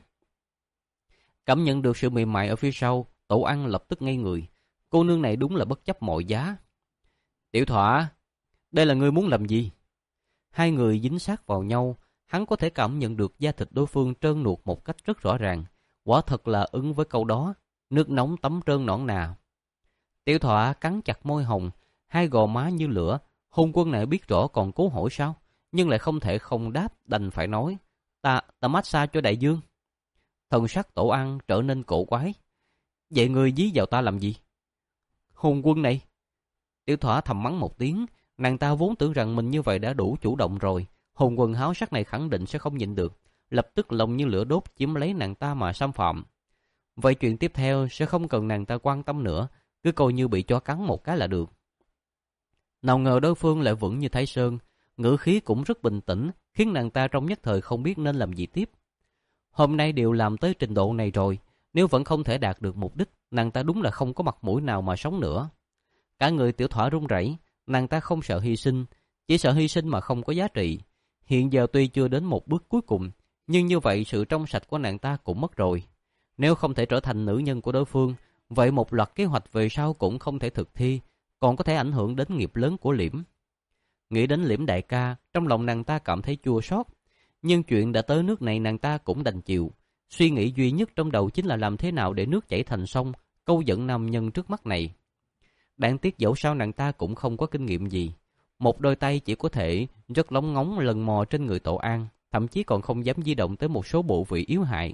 Cảm nhận được sự mềm mại ở phía sau, Tổ An lập tức ngây người. Cô nương này đúng là bất chấp mọi giá. Tiểu Thỏa, đây là ngươi muốn làm gì? Hai người dính sát vào nhau, hắn có thể cảm nhận được da thịt đối phương trơn nuột một cách rất rõ ràng. Quả thật là ứng với câu đó, nước nóng tắm trơn nõn nà. Tiểu Thỏa cắn chặt môi hồng, hai gò má như lửa. Hôn Quân này biết rõ còn cố hỏi sao, nhưng lại không thể không đáp, đành phải nói. Ta, ta massage cho đại dương. Thần sắc Tổ An trở nên cổ quái. Vậy ngươi dí vào ta làm gì? Hôn Quân này. Tiểu Thỏa thầm mắng một tiếng, nàng ta vốn tưởng rằng mình như vậy đã đủ chủ động rồi. Hôn Quân háo sắc này khẳng định sẽ không nhịn được, lập tức lòng như lửa đốt chiếm lấy nàng ta mà xâm phạm. Vậy chuyện tiếp theo sẽ không cần nàng ta quan tâm nữa, cứ coi như bị chó cắn một cái là được. Nào ngờ đối phương lại vững như Thái Sơn, ngữ khí cũng rất bình tĩnh, khiến nàng ta trong nhất thời không biết nên làm gì tiếp. Hôm nay đều làm tới trình độ này rồi, nếu vẫn không thể đạt được mục đích, nàng ta đúng là không có mặt mũi nào mà sống nữa. Cả người Tiểu Thỏa run rẩy, nàng ta không sợ hy sinh, chỉ sợ hy sinh mà không có giá trị. Hiện giờ tuy chưa đến một bước cuối cùng, nhưng như vậy sự trong sạch của nàng ta cũng mất rồi. Nếu không thể trở thành nữ nhân của đối phương, vậy một loạt kế hoạch về sau cũng không thể thực thi, còn có thể ảnh hưởng đến nghiệp lớn của Liễm. Nghĩ đến Liễm đại ca, trong lòng nàng ta cảm thấy chua xót. Nhưng chuyện đã tới nước này nàng ta cũng đành chịu. Suy nghĩ duy nhất trong đầu chính là làm thế nào để nước chảy thành sông, câu dẫn nam nhân trước mắt này. Đáng tiếc dẫu sao nàng ta cũng không có kinh nghiệm gì. Một đôi tay chỉ có thể rất lóng ngóng lần mò trên người Tổ An, thậm chí còn không dám di động tới một số bộ vị yếu hại.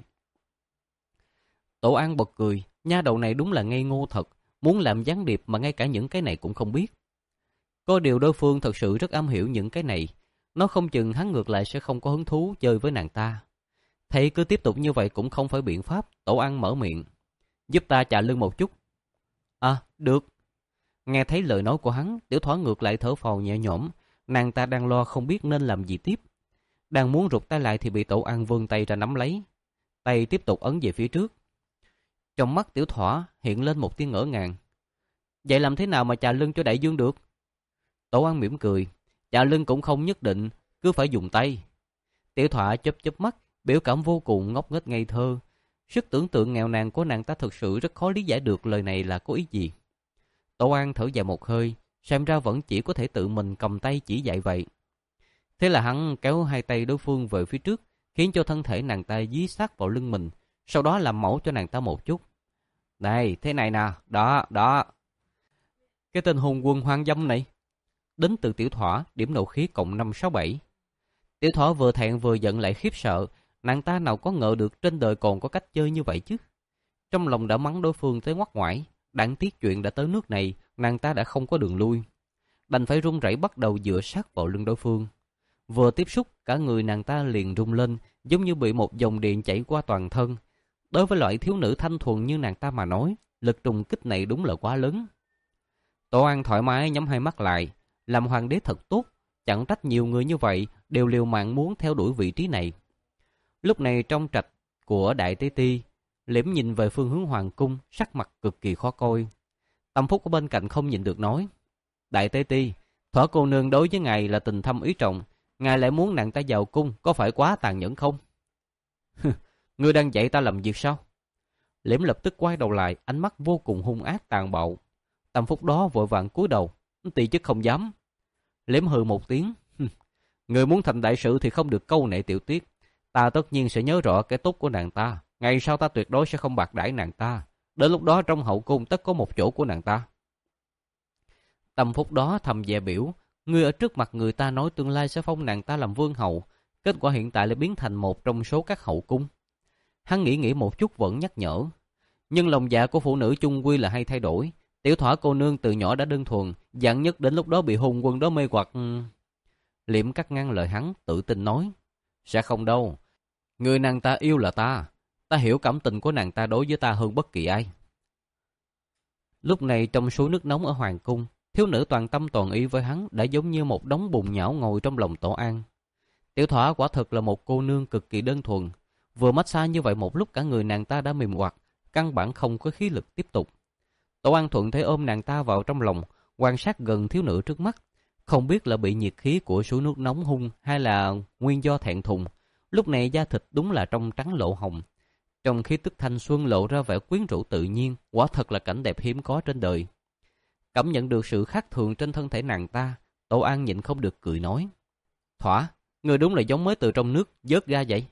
Tổ An bật cười, nha đầu này đúng là ngây ngô thật, muốn làm gián điệp mà ngay cả những cái này cũng không biết. Có điều đối phương thật sự rất am hiểu những cái này, nó không chừng hắn ngược lại sẽ không có hứng thú chơi với nàng ta. Thấy cứ tiếp tục như vậy cũng không phải biện pháp, Tổ An mở miệng. Giúp ta chà lưng một chút. À, được. Nghe thấy lời nói của hắn, Tiểu Thỏa ngược lại thở phào nhẹ nhõm, nàng ta đang lo không biết nên làm gì tiếp. Đang muốn rụt tay lại thì bị Tổ An vươn tay ra nắm lấy. Tay tiếp tục ấn về phía trước. Trong mắt Tiểu Thỏa hiện lên một tia ngỡ ngàng. Vậy làm thế nào mà chà lưng cho đại dương được? Tổ An mỉm cười. Chà lưng cũng không nhất định, cứ phải dùng tay. Tiểu Thỏa chớp chớp mắt, biểu cảm vô cùng ngốc nghếch ngây thơ. Sức tưởng tượng nghèo nàn của nàng ta thực sự rất khó lý giải được lời này là có ý gì. Tổ An thở dài một hơi, xem ra vẫn chỉ có thể tự mình cầm tay chỉ dạy vậy. Thế là hắn kéo hai tay đối phương về phía trước, khiến cho thân thể nàng ta dí sát vào lưng mình, sau đó làm mẫu cho nàng ta một chút. Này, thế này nè, đó, đó. Cái tên hôn quân hoang dâm này. Đến từ Tiểu Thỏa, điểm nộ khí cộng năm sáu bảy. Tiểu Thỏa vừa thẹn vừa giận lại khiếp sợ, nàng ta nào có ngờ được trên đời còn có cách chơi như vậy chứ. Trong lòng đã mắng đối phương tới ngoắt ngoải, đáng tiếc chuyện đã tới nước này, nàng ta đã không có đường lui. Đành phải run rẩy bắt đầu dựa sát vào lưng đối phương. Vừa tiếp xúc, cả người nàng ta liền rung lên, giống như bị một dòng điện chảy qua toàn thân. Đối với loại thiếu nữ thanh thuần như nàng ta mà nói, lực trùng kích này đúng là quá lớn. Tổ An thoải mái nhắm hai mắt lại, làm hoàng đế thật tốt, chẳng trách nhiều người như vậy đều liều mạng muốn theo đuổi vị trí này. Lúc này trong trạch của Đại Tế Ti, Liễm nhìn về phương hướng hoàng cung, sắc mặt cực kỳ khó coi. Tâm Phúc ở bên cạnh không nhịn được nói: Đại Tế Ti, Thỏa cô nương đối với ngài là tình thâm ý trọng, ngài lại muốn nàng ta vào cung, có phải quá tàn nhẫn không? Ngươi đang dạy ta làm việc sao? Liễm lập tức quay đầu lại, ánh mắt vô cùng hung ác tàn bạo. Tâm Phúc đó vội vàng cúi đầu, tỳ chức không dám. Liễm hừ một tiếng, người muốn thành đại sự thì không được câu nệ tiểu tiết. Ta tất nhiên sẽ nhớ rõ cái tốt của nàng ta, ngày sau ta tuyệt đối sẽ không bạc đãi nàng ta. Đến lúc đó trong hậu cung tất có một chỗ của nàng ta. Tâm Phúc đó thầm dè biểu, ngươi ở trước mặt người ta nói tương lai sẽ phong nàng ta làm vương hậu, kết quả hiện tại lại biến thành một trong số các hậu cung. Hắn nghĩ nghĩ một chút vẫn nhắc nhở, Nhưng lòng dạ của phụ nữ chung quy là hay thay đổi. Tiểu Thỏa cô nương từ nhỏ đã đơn thuần, dặn nhất đến lúc đó bị hùng quân đó mê hoặc. Liễm cắt ngang lời hắn, tự tin nói. Sẽ không đâu. Người nàng ta yêu là ta. Ta hiểu cảm tình của nàng ta đối với ta hơn bất kỳ ai. Lúc này trong suối nước nóng ở Hoàng Cung, thiếu nữ toàn tâm toàn ý với hắn đã giống như một đống bùn nhão ngồi trong lòng Tổ An. Tiểu Thỏa quả thực là một cô nương cực kỳ đơn thuần. Vừa massage như vậy một lúc cả người nàng ta đã mềm oặt, căn bản không có khí lực tiếp tục. Tổ An thuận thế ôm nàng ta vào trong lòng, quan sát gần thiếu nữ trước mắt. Không biết là bị nhiệt khí của suối nước nóng hung hay là nguyên do thẹn thùng. Lúc này da thịt đúng là trong trắng lộ hồng. Trong khí tức thanh xuân lộ ra vẻ quyến rũ tự nhiên, quả thật là cảnh đẹp hiếm có trên đời. Cảm nhận được sự khác thường trên thân thể nàng ta, Tổ An nhịn không được cười nói. Thỏa, người đúng là giống mới từ trong nước vớt ra vậy.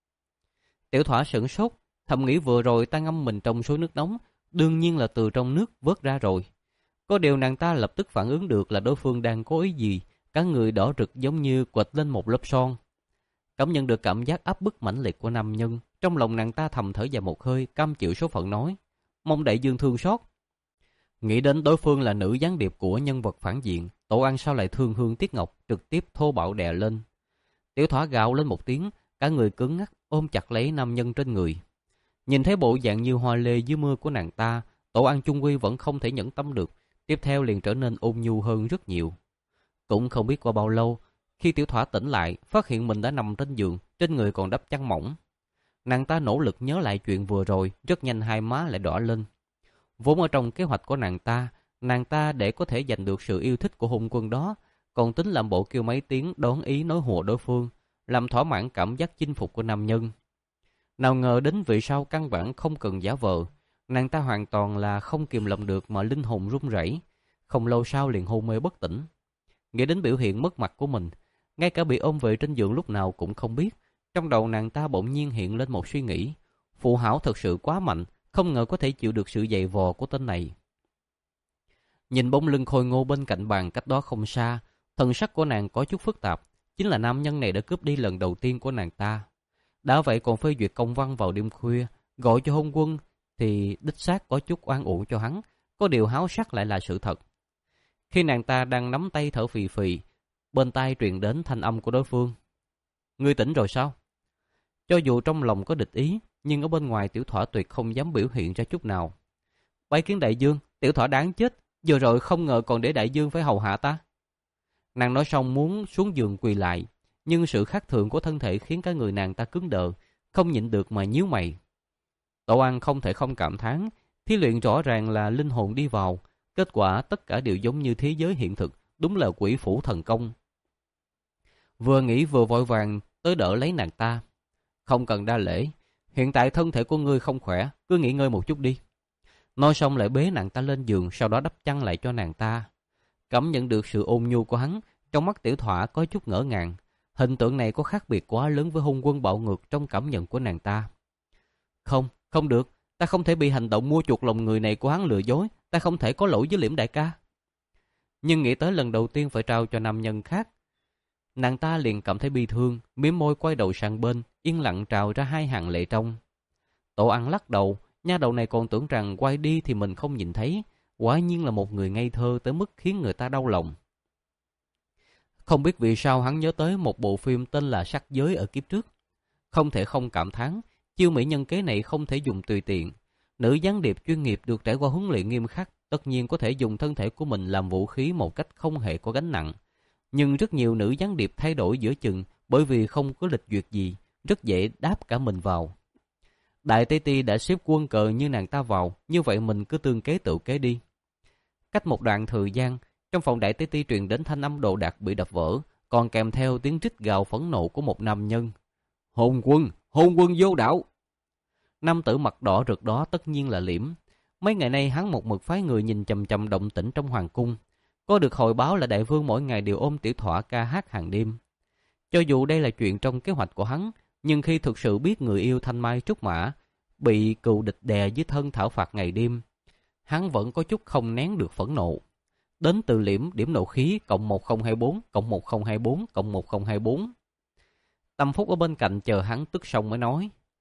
Tiểu Thỏa sửng sốt, thầm nghĩ vừa rồi ta ngâm mình trong suối nước nóng, đương nhiên là từ trong nước vớt ra rồi. Có điều nàng ta lập tức phản ứng được là đối phương đang có ý gì, cả người đỏ rực giống như quệt lên một lớp son. Cảm nhận được cảm giác áp bức mãnh liệt của nam nhân, trong lòng nàng ta thầm thở dài một hơi, cam chịu số phận nói, mong đại dương thương xót. Nghĩ đến đối phương là nữ gián điệp của nhân vật phản diện, Tổ An sao lại thương hương tiếc ngọc, trực tiếp thô bạo đè lên. Tiểu Thỏa gào lên một tiếng, cả người cứng ngắc ôm chặt lấy nam nhân trên người. Nhìn thấy bộ dạng như hoa lê dưới mưa của nàng ta, Tổ An chung quy vẫn không thể nhẫn tâm được, tiếp theo liền trở nên ôn nhu hơn rất nhiều. Cũng không biết qua bao lâu, khi Tiểu Thỏa tỉnh lại, phát hiện mình đã nằm trên giường, trên người còn đắp chăn mỏng. Nàng ta nỗ lực nhớ lại chuyện vừa rồi, rất nhanh hai má lại đỏ lên. Vốn ở trong kế hoạch của nàng ta, nàng ta để có thể giành được sự yêu thích của hùng quân đó, còn tính làm bộ kêu mấy tiếng đón ý nói hùa đối phương, làm thỏa mãn cảm giác chinh phục của nam nhân. Nào ngờ đến vị sau căn bản không cần giả vờ, nàng ta hoàn toàn là không kìm lòng được mà linh hồn run rẩy, không lâu sau liền hôn mê bất tỉnh. Nghĩ đến biểu hiện mất mặt của mình, ngay cả bị ôm về trên giường lúc nào cũng không biết, trong đầu nàng ta bỗng nhiên hiện lên một suy nghĩ, phụ hảo thật sự quá mạnh, không ngờ có thể chịu được sự dày vò của tên này. Nhìn bóng lưng khôi ngô bên cạnh bàn cách đó không xa, thần sắc của nàng có chút phức tạp, chính là nam nhân này đã cướp đi lần đầu tiên của nàng ta. Đã vậy còn phê duyệt công văn vào đêm khuya, gọi cho hôn quân thì đích xác có chút oan uổng cho hắn, có điều háo sắc lại là sự thật. Khi nàng ta đang nắm tay thở phì phì, bên tai truyền đến thanh âm của đối phương. Ngươi tỉnh rồi sao? Cho dù trong lòng có địch ý, nhưng ở bên ngoài Tiểu Thỏa tuyệt không dám biểu hiện ra chút nào. Bái kiến đại dương, Tiểu Thỏa đáng chết, vừa rồi không ngờ còn để đại dương phải hầu hạ ta. Nàng nói xong muốn xuống giường quỳ lại, nhưng sự khác thường của thân thể khiến cả người nàng ta cứng đờ, không nhịn được mà nhíu mày. Tổ An không thể không cảm thán, thí luyện rõ ràng là linh hồn đi vào, kết quả tất cả đều giống như thế giới hiện thực, đúng là quỷ phủ thần công. Vừa nghĩ vừa vội vàng tới đỡ lấy nàng ta. Không cần đa lễ, hiện tại thân thể của ngươi không khỏe, cứ nghỉ ngơi một chút đi. Nói xong lại bế nàng ta lên giường, sau đó đắp chăn lại cho nàng ta. Cảm nhận được sự ôn nhu của hắn, trong mắt Tiểu Thỏa có chút ngỡ ngàng. Hình tượng này có khác biệt quá lớn với hung quân bạo ngược trong cảm nhận của nàng ta. Không, không được, ta không thể bị hành động mua chuộc lòng người này của hắn lừa dối, ta không thể có lỗi với Liễm đại ca. Nhưng nghĩ tới lần đầu tiên phải trao cho nam nhân khác, nàng ta liền cảm thấy bi thương, mím môi quay đầu sang bên, yên lặng trào ra hai hàng lệ trong. Tổ An lắc đầu, nha đầu này còn tưởng rằng quay đi thì mình không nhìn thấy, quả nhiên là một người ngây thơ tới mức khiến người ta đau lòng. Không biết vì sao hắn nhớ tới một bộ phim tên là Sắc Giới ở kiếp trước. Không thể không cảm thán, chiêu mỹ nhân kế này không thể dùng tùy tiện. Nữ gián điệp chuyên nghiệp được trải qua huấn luyện nghiêm khắc, tất nhiên có thể dùng thân thể của mình làm vũ khí một cách không hề có gánh nặng. Nhưng rất nhiều nữ gián điệp thay đổi giữa chừng bởi vì không có lịch duyệt gì, rất dễ đáp cả mình vào. Đại Tây Ti đã xếp quân cờ như nàng ta vào, như vậy mình cứ tương kế tự kế đi. Cách một đoạn thời gian, trong phòng Đại Tây Ti truyền đến thanh âm đồ đạc bị đập vỡ, còn kèm theo tiếng rít gào phẫn nộ của một nam nhân. Hôn quân, hôn quân vô đạo! Nam tử mặt đỏ rực đó tất nhiên là Liễm. Mấy ngày nay hắn một mực phái người nhìn chằm chằm động tĩnh trong hoàng cung. Có được hồi báo là đại vương mỗi ngày đều ôm Tiểu Thỏa ca hát hàng đêm. Cho dù đây là chuyện trong kế hoạch của hắn, nhưng khi thực sự biết người yêu Thanh Mai Trúc Mã bị cừu địch đè dưới thân thảo phạt ngày đêm, hắn vẫn có chút không nén được phẫn nộ. Đến từ Liễm điểm nộ khí cộng một không hai bốn cộng một không hai bốn cộng một không hai bốn. Tâm Phúc ở bên cạnh chờ hắn tức xong mới nói.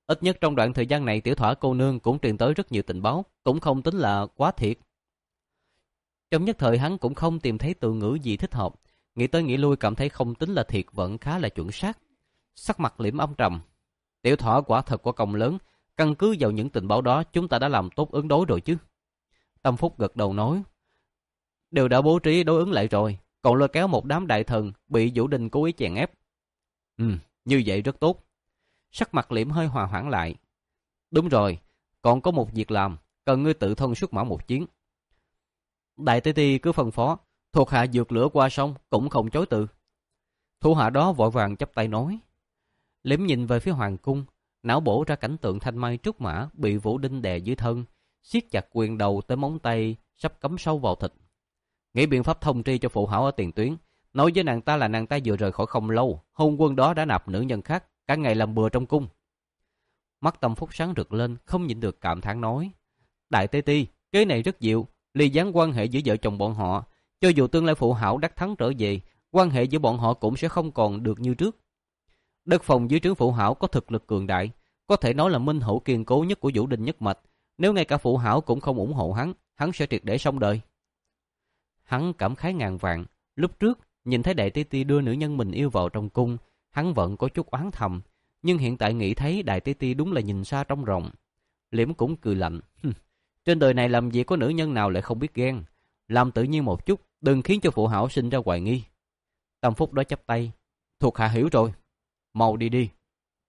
Ít nhất trong đoạn thời gian này tiểu thỏa cô nương cũng truyền tới rất nhiều tình báo, cũng không tính là quá thiệt. Trong nhất thời hắn cũng không tìm thấy từ ngữ gì thích hợp, nghĩ tới nghĩ lui cảm thấy không tính là thiệt vẫn khá là chuẩn xác. Sắc mặt Liễm âm trầm. Tiểu thỏa quả thật có công lớn, căn cứ vào những tình báo đó chúng ta đã làm tốt ứng đối rồi chứ. Tâm Phúc gật đầu nói, đều đã bố trí đối ứng lại rồi, còn lôi kéo một đám đại thần bị Vũ Đình cố ý chèn ép. Ừ, như vậy rất tốt. Sắc mặt Liễm hơi hòa hoãn lại. Đúng rồi, còn có một việc làm, cần ngươi tự thân xuất mã một chuyến. Đại Tế Ti cứ phân phó, thuộc hạ vượt lửa qua sông cũng không chối từ. Thủ hạ đó vội vàng chắp tay nói. Liễm nhìn về phía hoàng cung, não bổ ra cảnh tượng thanh mai trúc mã bị Vũ Đinh đè dưới thân, siết chặt quyền đầu tới móng tay sắp cắm sâu vào thịt. Nghĩ biện pháp thông tri cho phụ hảo ở tiền tuyến, nói với nàng ta là nàng ta vừa rời khỏi không lâu, hôn quân đó đã nạp nữ nhân khác, cả ngày làm bừa trong cung. Mắt Tâm Phúc sáng rực lên, không nhịn được cảm thán nói. Đại Tế Ti, kế này rất diệu, ly gián quan hệ giữa vợ chồng bọn họ. Cho dù tương lai phụ hảo đắc thắng trở về, quan hệ giữa bọn họ cũng sẽ không còn được như trước. Đất phòng dưới trướng phụ hảo có thực lực cường đại, có thể nói là minh hữu kiên cố nhất của Vũ Đình nhất mạch. Nếu ngay cả phụ hảo cũng không ủng hộ hắn, hắn sẽ triệt để xong đời. Hắn cảm khái ngàn vạn. Lúc trước nhìn thấy Đại Tế Ti đưa nữ nhân mình yêu vào trong cung, hắn vẫn có chút oán thầm, nhưng hiện tại nghĩ thấy Đại Tế Ti đúng là nhìn xa trông rộng. Liễm cũng cười lạnh. Trên đời này làm gì có nữ nhân nào lại không biết ghen, làm tự nhiên một chút, đừng khiến cho phụ hảo sinh ra hoài nghi. Tâm Phúc đó chắp tay. Thuộc hạ hiểu rồi, mau đi đi.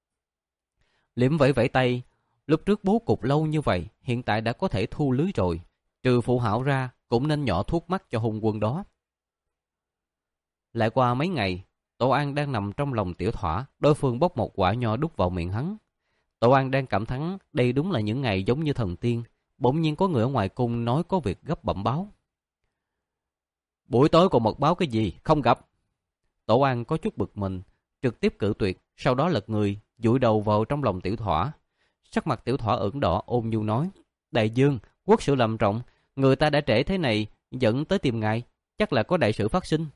Liễm vẫy vẫy tay. Lúc trước bố cục lâu như vậy, hiện tại đã có thể thu lưới rồi. Trừ phụ hảo ra, cũng nên nhỏ thuốc mắt cho hung quân đó. Lại qua mấy ngày, Tổ An đang nằm trong lòng Tiểu Thỏa, đối phương bốc một quả nho đút vào miệng hắn. Tổ An đang cảm thán đây đúng là những ngày giống như thần tiên. Bỗng nhiên có người ở ngoài cung nói có việc gấp bẩm báo. Buổi tối còn mật báo cái gì, không gặp. Tổ An có chút bực mình, trực tiếp cự tuyệt, sau đó lật người, dụi đầu vào trong lòng Tiểu Thỏa. Sắc mặt Tiểu Thỏa ửng đỏ ôn nhu nói. Đại dương, quốc sự làm trọng, người ta đã trễ thế này, dẫn tới tìm ngài, chắc là có đại sự phát sinh.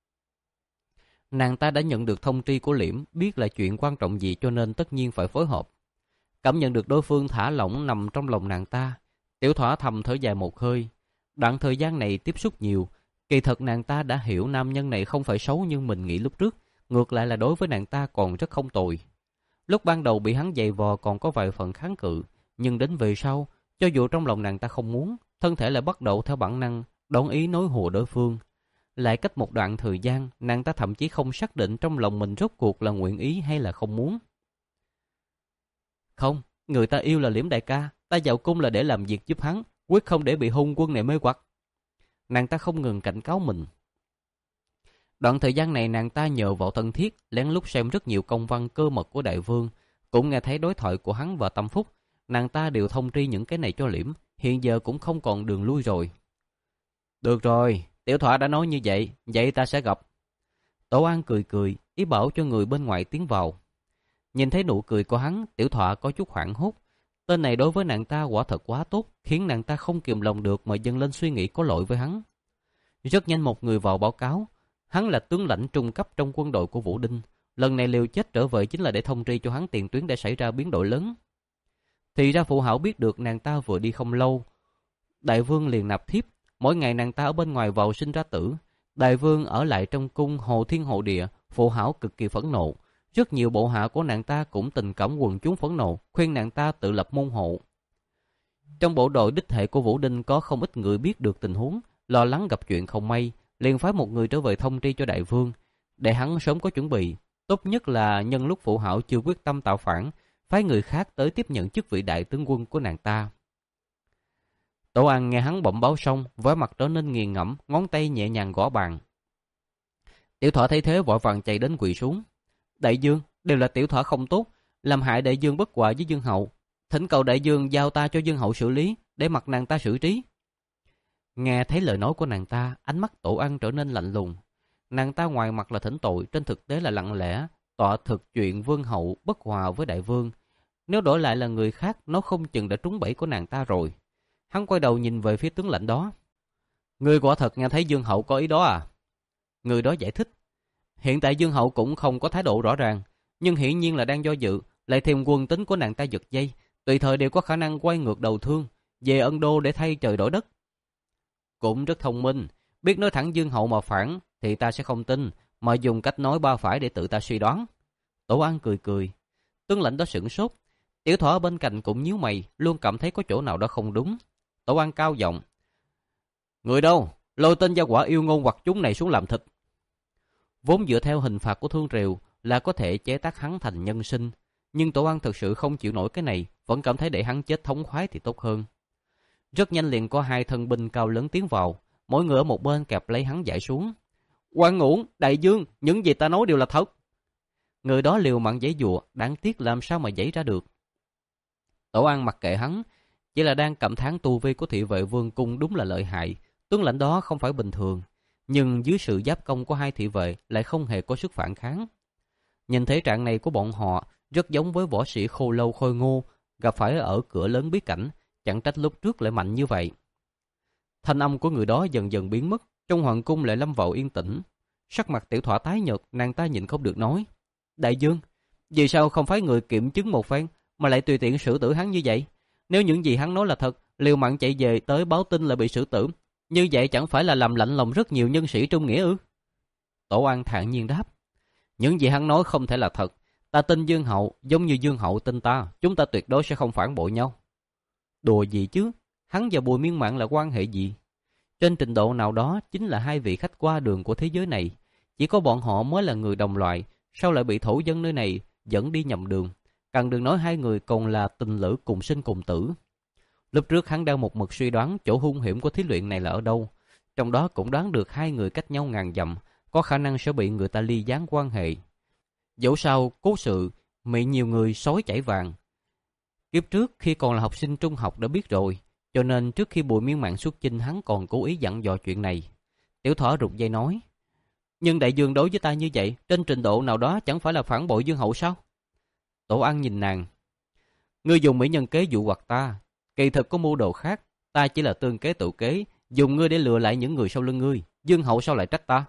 Nàng ta đã nhận được thông tri của Liễm, biết là chuyện quan trọng gì cho nên tất nhiên phải phối hợp. Cảm nhận được đối phương thả lỏng nằm trong lòng nàng ta, Tiểu Thỏa thầm thở dài một hơi. Đoạn thời gian này tiếp xúc nhiều, kỳ thật nàng ta đã hiểu nam nhân này không phải xấu như mình nghĩ lúc trước, ngược lại là đối với nàng ta còn rất không tồi. Lúc ban đầu bị hắn giày vò còn có vài phần kháng cự, nhưng đến về sau, cho dù trong lòng nàng ta không muốn, thân thể lại bắt đầu theo bản năng đón ý nói hùa đối phương. Lại cách một đoạn thời gian, nàng ta thậm chí không xác định trong lòng mình rốt cuộc là nguyện ý hay là không muốn. Không, người ta yêu là Liễm đại ca, ta vào cung là để làm việc giúp hắn, quyết không để bị hung quân này mê hoặc. Nàng ta không ngừng cảnh cáo mình. Đoạn thời gian này nàng ta nhờ vào thân thiết, lén lút xem rất nhiều công văn cơ mật của đại vương, cũng nghe thấy đối thoại của hắn và Tâm Phúc. Nàng ta đều thông tri những cái này cho Liễm, hiện giờ cũng không còn đường lui rồi. Được rồi, Tiểu Thỏa đã nói như vậy, vậy ta sẽ gặp. Tổ An cười cười, ý bảo cho người bên ngoài tiến vào. Nhìn thấy nụ cười của hắn, Tiểu Thỏa có chút hoảng hốt. Tên này đối với nàng ta quả thật quá tốt, khiến nàng ta không kìm lòng được mà dâng lên suy nghĩ có lỗi với hắn. Rất nhanh một người vào báo cáo, hắn là tướng lãnh trung cấp trong quân đội của Vũ Đinh. Lần này liều chết trở về chính là để thông tri cho hắn tiền tuyến đã xảy ra biến đổi lớn. Thì ra phụ hảo biết được nàng ta vừa đi không lâu, đại vương liền nạp thiếp. Mỗi ngày nàng ta ở bên ngoài vào sinh ra tử, đại vương ở lại trong cung hồ thiên hộ địa. Phụ hảo cực kỳ phẫn nộ, rất nhiều bộ hạ của nàng ta cũng tình cảm quần chúng phẫn nộ, khuyên nàng ta tự lập môn hộ. Trong bộ đội đích hệ của Vũ Đinh có không ít người biết được tình huống, lo lắng gặp chuyện không may, liền phái một người trở về thông tri cho đại vương, để hắn sớm có chuẩn bị. Tốt nhất là nhân lúc phụ hảo chưa quyết tâm tạo phản, phái người khác tới tiếp nhận chức vị đại tướng quân của nàng ta. Tổ An nghe hắn bẩm báo xong, vẻ mặt trở nên nghiền ngẫm, ngón tay nhẹ nhàng gõ bàn. Tiểu Thỏa thấy thế vội vàng chạy đến quỳ xuống. Đại dương, đều là Tiểu Thỏa không tốt, làm hại đại dương bất hòa với Dương hậu. Thỉnh cầu đại dương giao ta cho Dương hậu xử lý, để mặc nàng ta xử trí. Nghe thấy lời nói của nàng ta, ánh mắt Tổ An trở nên lạnh lùng. Nàng ta ngoài mặt là thỉnh tội, trên thực tế là lặng lẽ tọa thực chuyện vương hậu bất hòa với đại vương. Nếu đổi lại là người khác, nó không chừng đã trúng bẫy của nàng ta rồi. Hắn quay đầu nhìn về phía tướng lãnh đó. Ngươi quả thật nghe thấy Dương hậu có ý đó à? Người đó giải thích. Hiện tại Dương hậu cũng không có thái độ rõ ràng, nhưng hiển nhiên là đang do dự. lại thêm quân tính của nàng ta giật dây, tùy thời đều có khả năng quay ngược đầu thương, về Ân Đô để thay trời đổi đất. Cũng rất thông minh, biết nói thẳng Dương Hậu mà phản thì ta sẽ không tin, mà dùng cách nói ba phải để tự ta suy đoán. Tổ An cười cười. Tướng lãnh đó sửng sốt. Tiểu Thỏ ở bên cạnh cũng nhíu mày, luôn cảm thấy có chỗ nào đó không đúng. Tổ An cao giọng: Người đâu? Lôi tên gia quả yêu ngôn hoặc chúng này xuống làm thịt. Vốn dựa theo hình phạt của Thương Triều là có thể chế tác hắn thành nhân sinh, nhưng Tổ An thực sự không chịu nổi cái này, vẫn cảm thấy để hắn chết thống khoái thì tốt hơn. Rất nhanh liền có hai thân binh cao lớn tiến vào, mỗi người ở một bên kẹp lấy hắn giải xuống. Quan Ngưỡng, Đại Dương, những gì ta nói đều là thật. Người đó liều mạng giãy giụa, đáng tiếc làm sao mà giãy ra được. Tổ An mặc kệ hắn, chỉ là đang cảm thán tu vi của thị vệ vương cung đúng là lợi hại. Tướng lãnh đó không phải bình thường, nhưng dưới sự giáp công của hai thị vệ lại không hề có sức phản kháng. Nhìn thế trạng này của bọn họ rất giống với võ sĩ khô lâu khôi ngô gặp phải ở cửa lớn bí cảnh, chẳng trách lúc trước lại mạnh như vậy. Thanh âm của người đó dần dần biến mất, trong hoàng cung lại lâm vào yên tĩnh. Sắc mặt Tiểu Thỏa tái nhợt, nàng ta nhịn không được nói: Đại Dương, vì sao không phải người kiểm chứng một phen mà lại tùy tiện xử tử hắn như vậy? Nếu những gì hắn nói là thật, liều mạng chạy về tới báo tin là bị xử tử, như vậy chẳng phải là làm lạnh lòng rất nhiều nhân sĩ trung nghĩa ư? Tổ An thản nhiên đáp: Những gì hắn nói không thể là thật. Ta tin Dương Hậu giống như Dương Hậu tin ta, chúng ta tuyệt đối sẽ không phản bội nhau. Đùa gì chứ, hắn và Bùi Miên Mạn là quan hệ gì? Trên trình độ nào đó chính là hai vị khách qua đường của thế giới này. Chỉ có bọn họ mới là người đồng loại, sao lại bị thổ dân nơi này dẫn đi nhầm đường? Càng đừng nói hai người còn là tình lữ cùng sinh cùng tử. Lúc trước hắn đang một mực suy đoán chỗ hung hiểm của thí luyện này là ở đâu. Trong đó cũng đoán được hai người cách nhau ngàn dặm, có khả năng sẽ bị người ta ly gián quan hệ. Dẫu sao, cố sự bị nhiều người sói chảy vàng. Kiếp trước khi còn là học sinh trung học đã biết rồi, cho nên trước khi Bùi Miên Mạn xuất chinh hắn còn cố ý dặn dò chuyện này. Tiểu Thỏ rụt dây nói: Nhưng Đại Dương đối với ta như vậy, trên trình độ nào đó chẳng phải là phản bội Dương Hậu sao? Tổ An nhìn nàng: Ngươi dùng mỹ nhân kế dụ hoặc ta, kỳ thực có mưu đồ khác. Ta chỉ là tương kế tự kế, dùng ngươi để lừa lại những người sau lưng ngươi. Dương Hậu sao lại trách ta?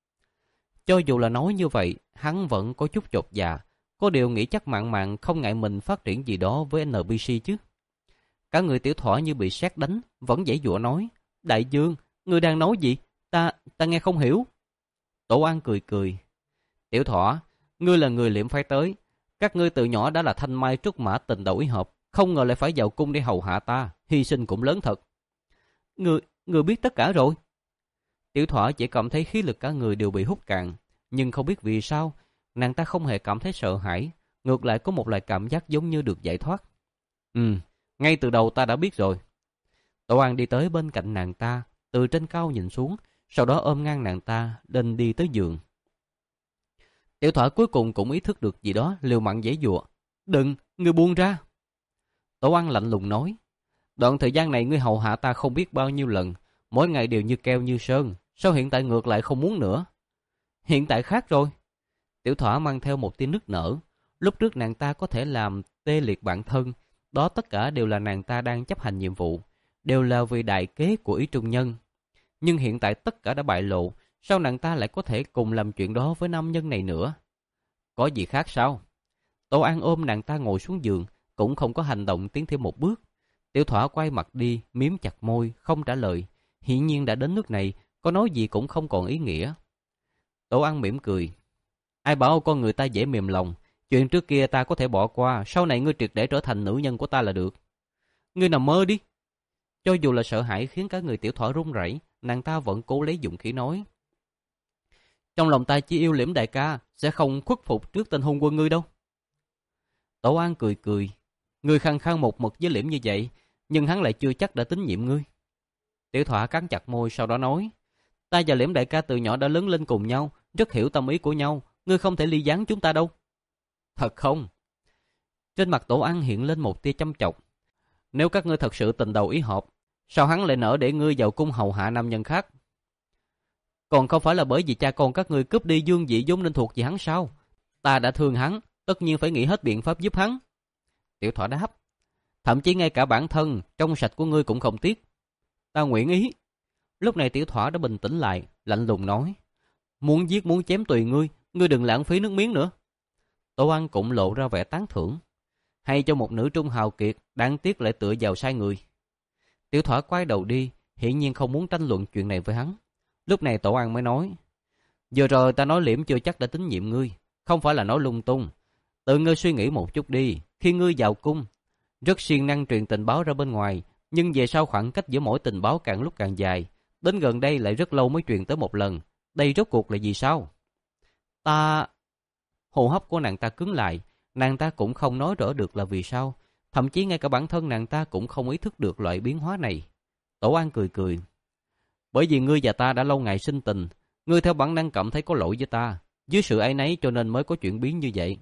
Cho dù là nói như vậy, hắn vẫn có chút chột dạ. Có điều nghĩ chắc Mạn Mạn không ngại mình phát triển gì đó với en pê xê chứ. Cả người Tiểu Thỏ như bị sét đánh, vẫn giãy giụa nói: Đại Dương, ngươi đang nói gì? Ta, ta nghe không hiểu. Tổ An cười cười: Tiểu Thỏ, ngươi là người liệm phái tới. Các ngươi từ nhỏ đã là thanh mai trúc mã tình đầu ý hợp, không ngờ lại phải vào cung để hầu hạ ta, hy sinh cũng lớn thật. Ngươi, ngươi biết tất cả rồi. Tiểu Thỏ chỉ cảm thấy khí lực cả người đều bị hút cạn, nhưng không biết vì sao, nàng ta không hề cảm thấy sợ hãi, ngược lại có một loại cảm giác giống như được giải thoát. Ừ, ngay từ đầu ta đã biết rồi. Tổ An đi tới bên cạnh nàng ta, từ trên cao nhìn xuống, sau đó ôm ngang nàng ta, lên đi tới giường. Tiểu Thỏ cuối cùng cũng ý thức được gì đó, liều mạng giãy giụa: Đừng, ngươi buông ra. Tổ An lạnh lùng nói: Đoạn thời gian này ngươi hầu hạ ta không biết bao nhiêu lần, mỗi ngày đều như keo như sơn, sao hiện tại ngược lại không muốn nữa? Hiện tại khác rồi. Tiểu Thỏ mang theo một tia nức nở. Lúc trước nàng ta có thể làm tê liệt bản thân, đó tất cả đều là nàng ta đang chấp hành nhiệm vụ, đều là vì đại kế của Ý Trung Nhân. Nhưng hiện tại tất cả đã bại lộ, sao nàng ta lại có thể cùng làm chuyện đó với nam nhân này nữa? Có gì khác sao? Tổ An ôm nàng ta ngồi xuống giường, cũng không có hành động tiến thêm một bước. Tiểu Thỏ quay mặt đi, miếm chặt môi, không trả lời. Hiển nhiên đã đến nước này, có nói gì cũng không còn ý nghĩa. Tổ An mỉm cười: Ai bảo con người ta dễ mềm lòng, chuyện trước kia ta có thể bỏ qua, sau này ngươi triệt để trở thành nữ nhân của ta là được. Ngươi nằm mơ đi. Cho dù là sợ hãi khiến cả người Tiểu Thỏ run rẩy, nàng ta vẫn cố lấy dũng khí nói: Trong lòng ta chỉ yêu Liễm đại ca, sẽ không khuất phục trước tên hung quân ngươi đâu. Tổ An cười cười: Ngươi khăng khăng một mực với Liễm như vậy, nhưng hắn lại chưa chắc đã tín nhiệm ngươi. Tiểu Thỏ cắn chặt môi, sau đó nói: Ta và Liễm đại ca từ nhỏ đã lớn lên cùng nhau, rất hiểu tâm ý của nhau, ngươi không thể ly gián chúng ta đâu. Thật không? Trên mặt Tổ An hiện lên một tia chăm chọc. Nếu các ngươi thật sự tình đầu ý hợp, sao hắn lại nỡ để ngươi vào cung hầu hạ nam nhân khác? Còn không phải là bởi vì cha con các ngươi cướp đi dương vị vốn nên thuộc về hắn sao? Ta đã thương hắn, tất nhiên phải nghĩ hết biện pháp giúp hắn. Tiểu Thỏ đáp: Thậm chí ngay cả bản thân trong sạch của ngươi cũng không tiếc. Ta nguyện ý. Lúc này Tiểu Thỏ đã bình tĩnh lại, lạnh lùng nói: Muốn giết muốn chém tùy ngươi, ngươi đừng lãng phí nước miếng nữa. Tổ An cũng lộ ra vẻ tán thưởng: hay cho một nữ trung hào kiệt, đáng tiếc lại tựa vào sai người. Tiểu Thỏa quay đầu đi, hiển nhiên không muốn tranh luận chuyện này với hắn. Lúc này Tổ An mới nói, vừa rồi ta nói Liễm chưa chắc đã tín nhiệm ngươi, không phải là nói lung tung. Tự ngươi suy nghĩ một chút đi, khi ngươi vào cung, rất siêng năng truyền tình báo ra bên ngoài, nhưng về sau khoảng cách giữa mỗi tình báo càng lúc càng dài, đến gần đây lại rất lâu mới truyền tới một lần. Đây rốt cuộc là gì sao? Ta... Hô hấp của nàng ta cứng lại, nàng ta cũng không nói rõ được là vì sao, thậm chí ngay cả bản thân nàng ta cũng không ý thức được loại biến hóa này. Tổ An cười cười. Bởi vì ngươi và ta đã lâu ngày sinh tình, ngươi theo bản năng cảm thấy có lỗi với ta, dưới sự áy náy cho nên mới có chuyển biến như vậy.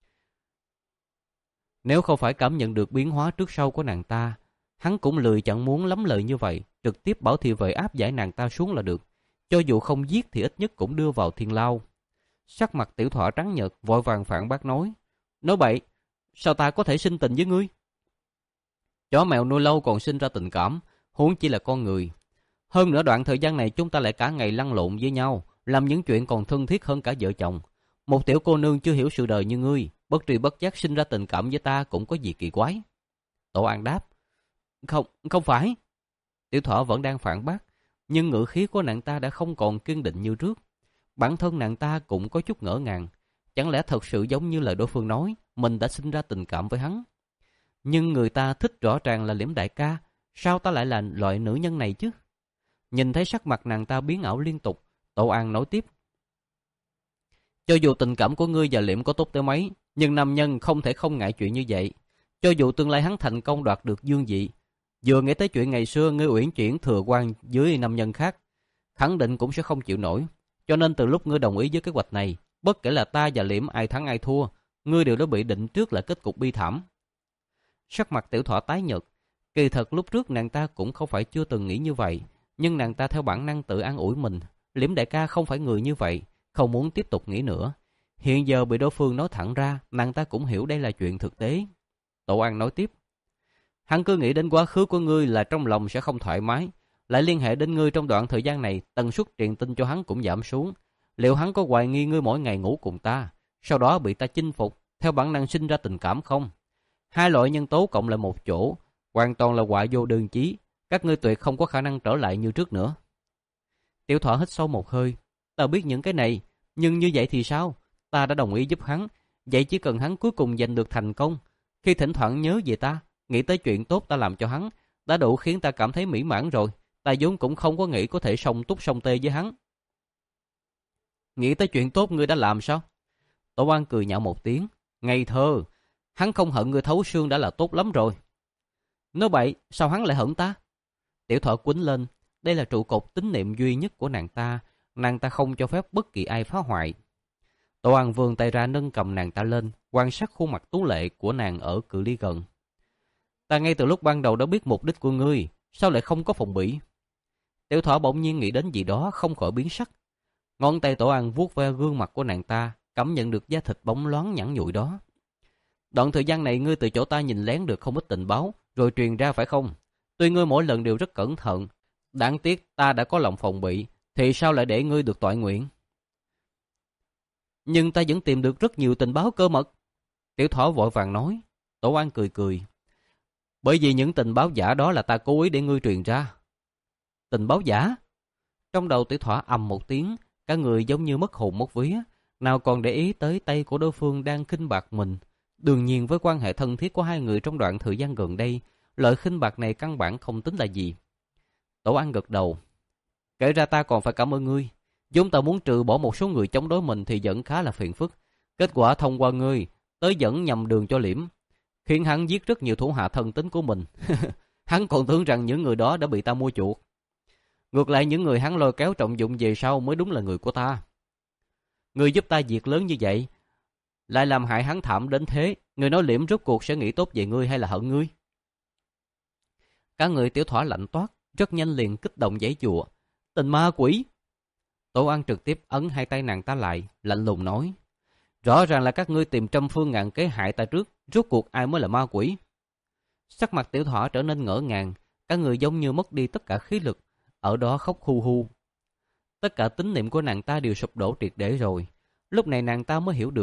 Nếu không phải cảm nhận được biến hóa trước sau của nàng ta, hắn cũng lười chẳng muốn lắm lời như vậy, trực tiếp bảo thị vệ áp giải nàng ta xuống là được. Cho dù không giết thì ít nhất cũng đưa vào thiên lao. Sắc mặt Tiểu Thỏa trắng nhợt, vội vàng phản bác nói. Nói bậy, sao ta có thể sinh tình với ngươi? Chó mèo nuôi lâu còn sinh ra tình cảm, huống chỉ là con người. Hơn nữa đoạn thời gian này chúng ta lại cả ngày lăn lộn với nhau, làm những chuyện còn thân thiết hơn cả vợ chồng. Một tiểu cô nương chưa hiểu sự đời như ngươi, bất tri bất giác sinh ra tình cảm với ta cũng có gì kỳ quái. Tổ An đáp. Không, không phải. Tiểu Thỏa vẫn đang phản bác, nhưng ngữ khí của nàng ta đã không còn kiên định như trước. Bản thân nàng ta cũng có chút ngỡ ngàng. Chẳng lẽ thật sự giống như lời đối phương nói, mình đã sinh ra tình cảm với hắn? Nhưng người ta thích rõ ràng là Liễm đại ca, sao ta lại là loại nữ nhân này chứ? Nhìn thấy sắc mặt nàng ta biến ảo liên tục, Tổ An nói tiếp. Cho dù tình cảm của ngươi và Liễm có tốt tới mấy, nhưng nam nhân không thể không ngại chuyện như vậy. Cho dù tương lai hắn thành công đoạt được dương vị, vừa nghĩ tới chuyện ngày xưa ngươi uyển chuyển thừa quan dưới nam nhân khác, khẳng định cũng sẽ không chịu nổi. Cho nên từ lúc ngươi đồng ý với kế hoạch này, bất kể là ta và Liễm ai thắng ai thua, ngươi đều đã bị định trước là kết cục bi thảm. Sắc mặt Tiểu Thỏa tái nhợt. Kỳ thật lúc trước nàng ta cũng không phải chưa từng nghĩ như vậy, nhưng nàng ta theo bản năng tự an ủi mình, Liễm đại ca không phải người như vậy, không muốn tiếp tục nghĩ nữa. Hiện giờ bị đối phương nói thẳng ra, nàng ta cũng hiểu đây là chuyện thực tế. Tổ An nói tiếp. Hắn cứ nghĩ đến quá khứ của ngươi là trong lòng sẽ không thoải mái, lại liên hệ đến ngươi trong đoạn thời gian này, tần suất truyền tin cho hắn cũng giảm xuống. Liệu hắn có hoài nghi ngươi mỗi ngày ngủ cùng ta, sau đó bị ta chinh phục, theo bản năng sinh ra tình cảm không? Hai loại nhân tố cộng lại một chỗ, hoàn toàn là họa vô đơn chí, các ngươi tuyệt không có khả năng trở lại như trước nữa. Tiểu Thỏa hít sâu một hơi. Ta biết những cái này, nhưng như vậy thì sao? Ta đã đồng ý giúp hắn, vậy chỉ cần hắn cuối cùng giành được thành công, khi thỉnh thoảng nhớ về ta, nghĩ tới chuyện tốt ta làm cho hắn, đã đủ khiến ta cảm thấy mỹ mãn rồi. Ta vốn cũng không có nghĩ có thể song túc song tê với hắn. Nghĩ tới chuyện tốt ngươi đã làm sao? Tổ An cười nhạo một tiếng. Ngây thơ, hắn không hận ngươi thấu xương đã là tốt lắm rồi. Nói bậy, sao hắn lại hận ta? Tiểu Thỏa quýnh lên. Đây là trụ cột tín niệm duy nhất của nàng ta, nàng ta không cho phép bất kỳ ai phá hoại. Tổ An vươn tay ra nâng cầm nàng ta lên, quan sát khuôn mặt tú lệ của nàng ở cự ly gần. Ta ngay từ lúc ban đầu đã biết mục đích của ngươi, sao lại không có phòng bị? Tiểu Thỏa bỗng nhiên nghĩ đến gì đó không khỏi biến sắc. Ngón tay Tổ An vuốt ve gương mặt của nàng ta, cảm nhận được da thịt bóng loáng nhẵn nhụi đó. Đoạn thời gian này ngươi từ chỗ ta nhìn lén được không ít tình báo, rồi truyền ra phải không? Tuy ngươi mỗi lần đều rất cẩn thận, đáng tiếc ta đã có lòng phòng bị, thì sao lại để ngươi được toại nguyện? Nhưng ta vẫn tìm được rất nhiều tình báo cơ mật. Tiểu Thỏa vội vàng nói. Tổ An cười cười. Bởi vì những tình báo giả đó là ta cố ý để ngươi truyền ra. Tình báo giả? Trong đầu Tiểu Thỏa ầm một tiếng, cả người giống như mất hồn mất vía, nào còn để ý tới tay của đối phương đang khinh bạc mình. Đương nhiên với quan hệ thân thiết của hai người trong đoạn thời gian gần đây, loại khinh bạc này căn bản không tính là gì. Tổ An gật đầu. Kể ra ta còn phải cảm ơn ngươi. Chúng ta muốn trừ bỏ một số người chống đối mình thì vẫn khá là phiền phức. Kết quả thông qua ngươi, tới dẫn nhầm đường cho Liễm, khiến hắn giết rất nhiều thủ hạ thân tín của mình. Hắn còn tưởng rằng những người đó đã bị ta mua chuộc. Ngược lại những người hắn lôi kéo trọng dụng về sau mới đúng là người của ta. Ngươi giúp ta việc lớn như vậy, lại làm hại hắn thảm đến thế. Người nói Liễm rốt cuộc sẽ nghĩ tốt về ngươi hay là hận ngươi? Cả người Tiểu Thỏa lạnh toát, rất nhanh liền kích động giãy giụa. Tình ma quỷ! Tổ An trực tiếp ấn hai tay nàng ta lại, lạnh lùng nói. Rõ ràng là các ngươi tìm trăm phương ngàn kế hại ta trước, rốt cuộc ai mới là ma quỷ? Sắc mặt Tiểu Thỏa trở nên ngỡ ngàng, cả người giống như mất đi tất cả khí lực, ở đó khóc hu hu. Tất cả tín niệm của nàng ta đều sụp đổ triệt để rồi. Lúc này nàng ta mới hiểu được,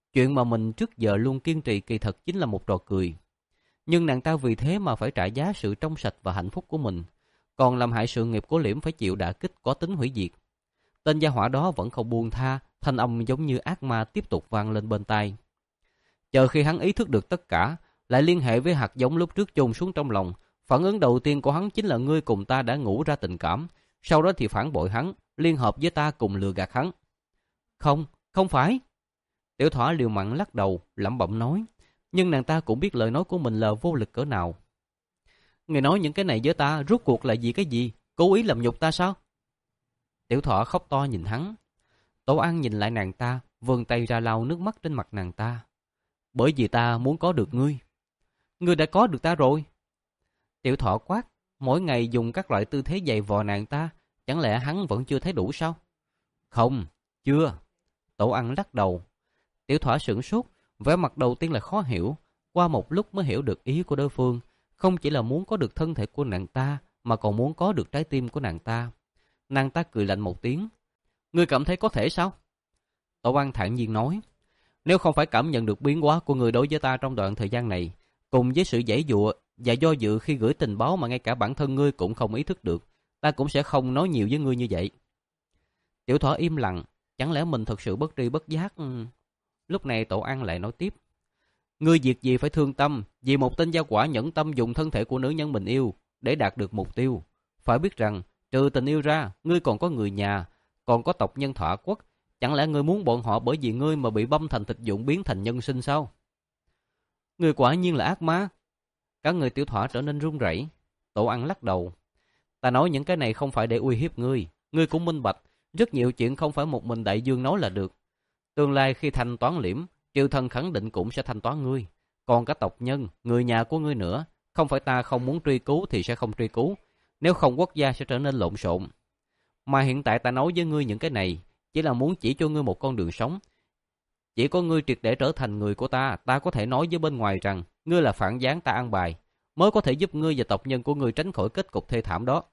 Chuyện mà mình trước giờ luôn kiên trì kỳ thật chính là một trò cười. Nhưng nàng ta vì thế mà phải trả giá sự trong sạch và hạnh phúc của mình, còn làm hại sự nghiệp của Liễm phải chịu đả kích có tính hủy diệt. Tên gia hỏa đó vẫn không buông tha, thanh âm giống như ác ma tiếp tục vang lên bên tai. Chờ khi hắn ý thức được tất cả, lại liên hệ với hạt giống lúc trước chôn xuống trong lòng, phản ứng đầu tiên của hắn chính là ngươi cùng ta đã ngủ ra tình cảm, sau đó thì phản bội hắn, liên hợp với ta cùng lừa gạt hắn. Không, không phải. Tiểu Thỏa liều mạng lắc đầu, lẩm bẩm nói, nhưng nàng ta cũng biết lời nói của mình là vô lực cỡ nào. Người nói những cái này với ta, rốt cuộc là vì cái gì? Cố ý làm nhục ta sao? Tiểu Thỏa khóc to nhìn hắn. Tổ An nhìn lại nàng ta, vươn tay ra lau nước mắt trên mặt nàng ta. Bởi vì ta muốn có được ngươi. Ngươi đã có được ta rồi. Tiểu Thỏa quát, mỗi ngày dùng các loại tư thế giày vò nàng ta, chẳng lẽ hắn vẫn chưa thấy đủ sao? Không, chưa. Tổ An lắc đầu. Tiểu Thỏa sửng sốt, vẻ mặt đầu tiên là khó hiểu, qua một lúc mới hiểu được ý của đối phương, không chỉ là muốn có được thân thể của nàng ta, mà còn muốn có được trái tim của nàng ta. Nàng ta cười lạnh một tiếng. Ngươi cảm thấy có thể sao? Tổ An thản nhiên nói, nếu không phải cảm nhận được biến hóa của ngươi đối với ta trong đoạn thời gian này, cùng với sự giãy giụa và do dự khi gửi tình báo mà ngay cả bản thân ngươi cũng không ý thức được, ta cũng sẽ không nói nhiều với ngươi như vậy. Tiểu Thỏa im lặng, chẳng lẽ mình thật sự bất tri bất giác? Lúc này Tổ An lại nói tiếp, ngươi việc gì phải thương tâm vì một tên gia quả nhẫn tâm dùng thân thể của nữ nhân mình yêu để đạt được mục tiêu. Phải biết rằng, trừ tình yêu ra, ngươi còn có người nhà, còn có tộc nhân Thỏa Quốc. Chẳng lẽ ngươi muốn bọn họ bởi vì ngươi mà bị băm thành thịt vụn biến thành nhân sinh sao? Ngươi quả nhiên là ác ma. Cả người Tiểu Thỏa trở nên run rẩy. Tổ An lắc đầu. Ta nói những cái này không phải để uy hiếp ngươi. Ngươi cũng minh bạch, rất nhiều chuyện không phải một mình Đại Dương nói là được. Tương lai khi thanh toán Liễm, Triều Thần khẳng định cũng sẽ thanh toán ngươi. Còn cả tộc nhân, người nhà của ngươi nữa, không phải ta không muốn truy cứu thì sẽ không truy cứu. Nếu không quốc gia sẽ trở nên lộn xộn. Mà hiện tại ta nói với ngươi những cái này, chỉ là muốn chỉ cho ngươi một con đường sống. Chỉ có ngươi triệt để trở thành người của ta, ta có thể nói với bên ngoài rằng ngươi là phản gián ta ăn bài, mới có thể giúp ngươi và tộc nhân của ngươi tránh khỏi kết cục thê thảm đó.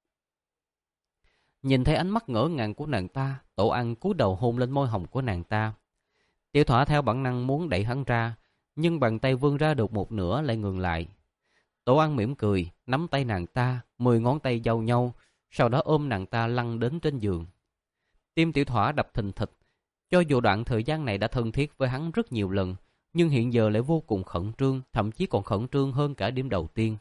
Nhìn thấy ánh mắt ngỡ ngàng của nàng ta, Tổ An cúi đầu hôn lên môi hồng của nàng ta. Tiểu Thỏa theo bản năng muốn đẩy hắn ra, nhưng bàn tay vươn ra được một nửa lại ngừng lại. Tổ An mỉm cười, nắm tay nàng ta, mười ngón tay giao nhau, sau đó ôm nàng ta lăn đến trên giường. Tim Tiểu Thỏa đập thình thịch, cho dù đoạn thời gian này đã thân thiết với hắn rất nhiều lần, nhưng hiện giờ lại vô cùng khẩn trương, thậm chí còn khẩn trương hơn cả đêm đầu tiên.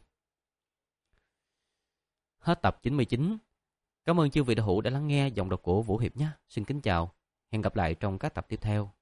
Hết tập chín mươi chín. Cảm ơn chư vị đạo hữu đã lắng nghe giọng đọc của Vũ Hiệp nhé. Xin kính chào, hẹn gặp lại trong các tập tiếp theo.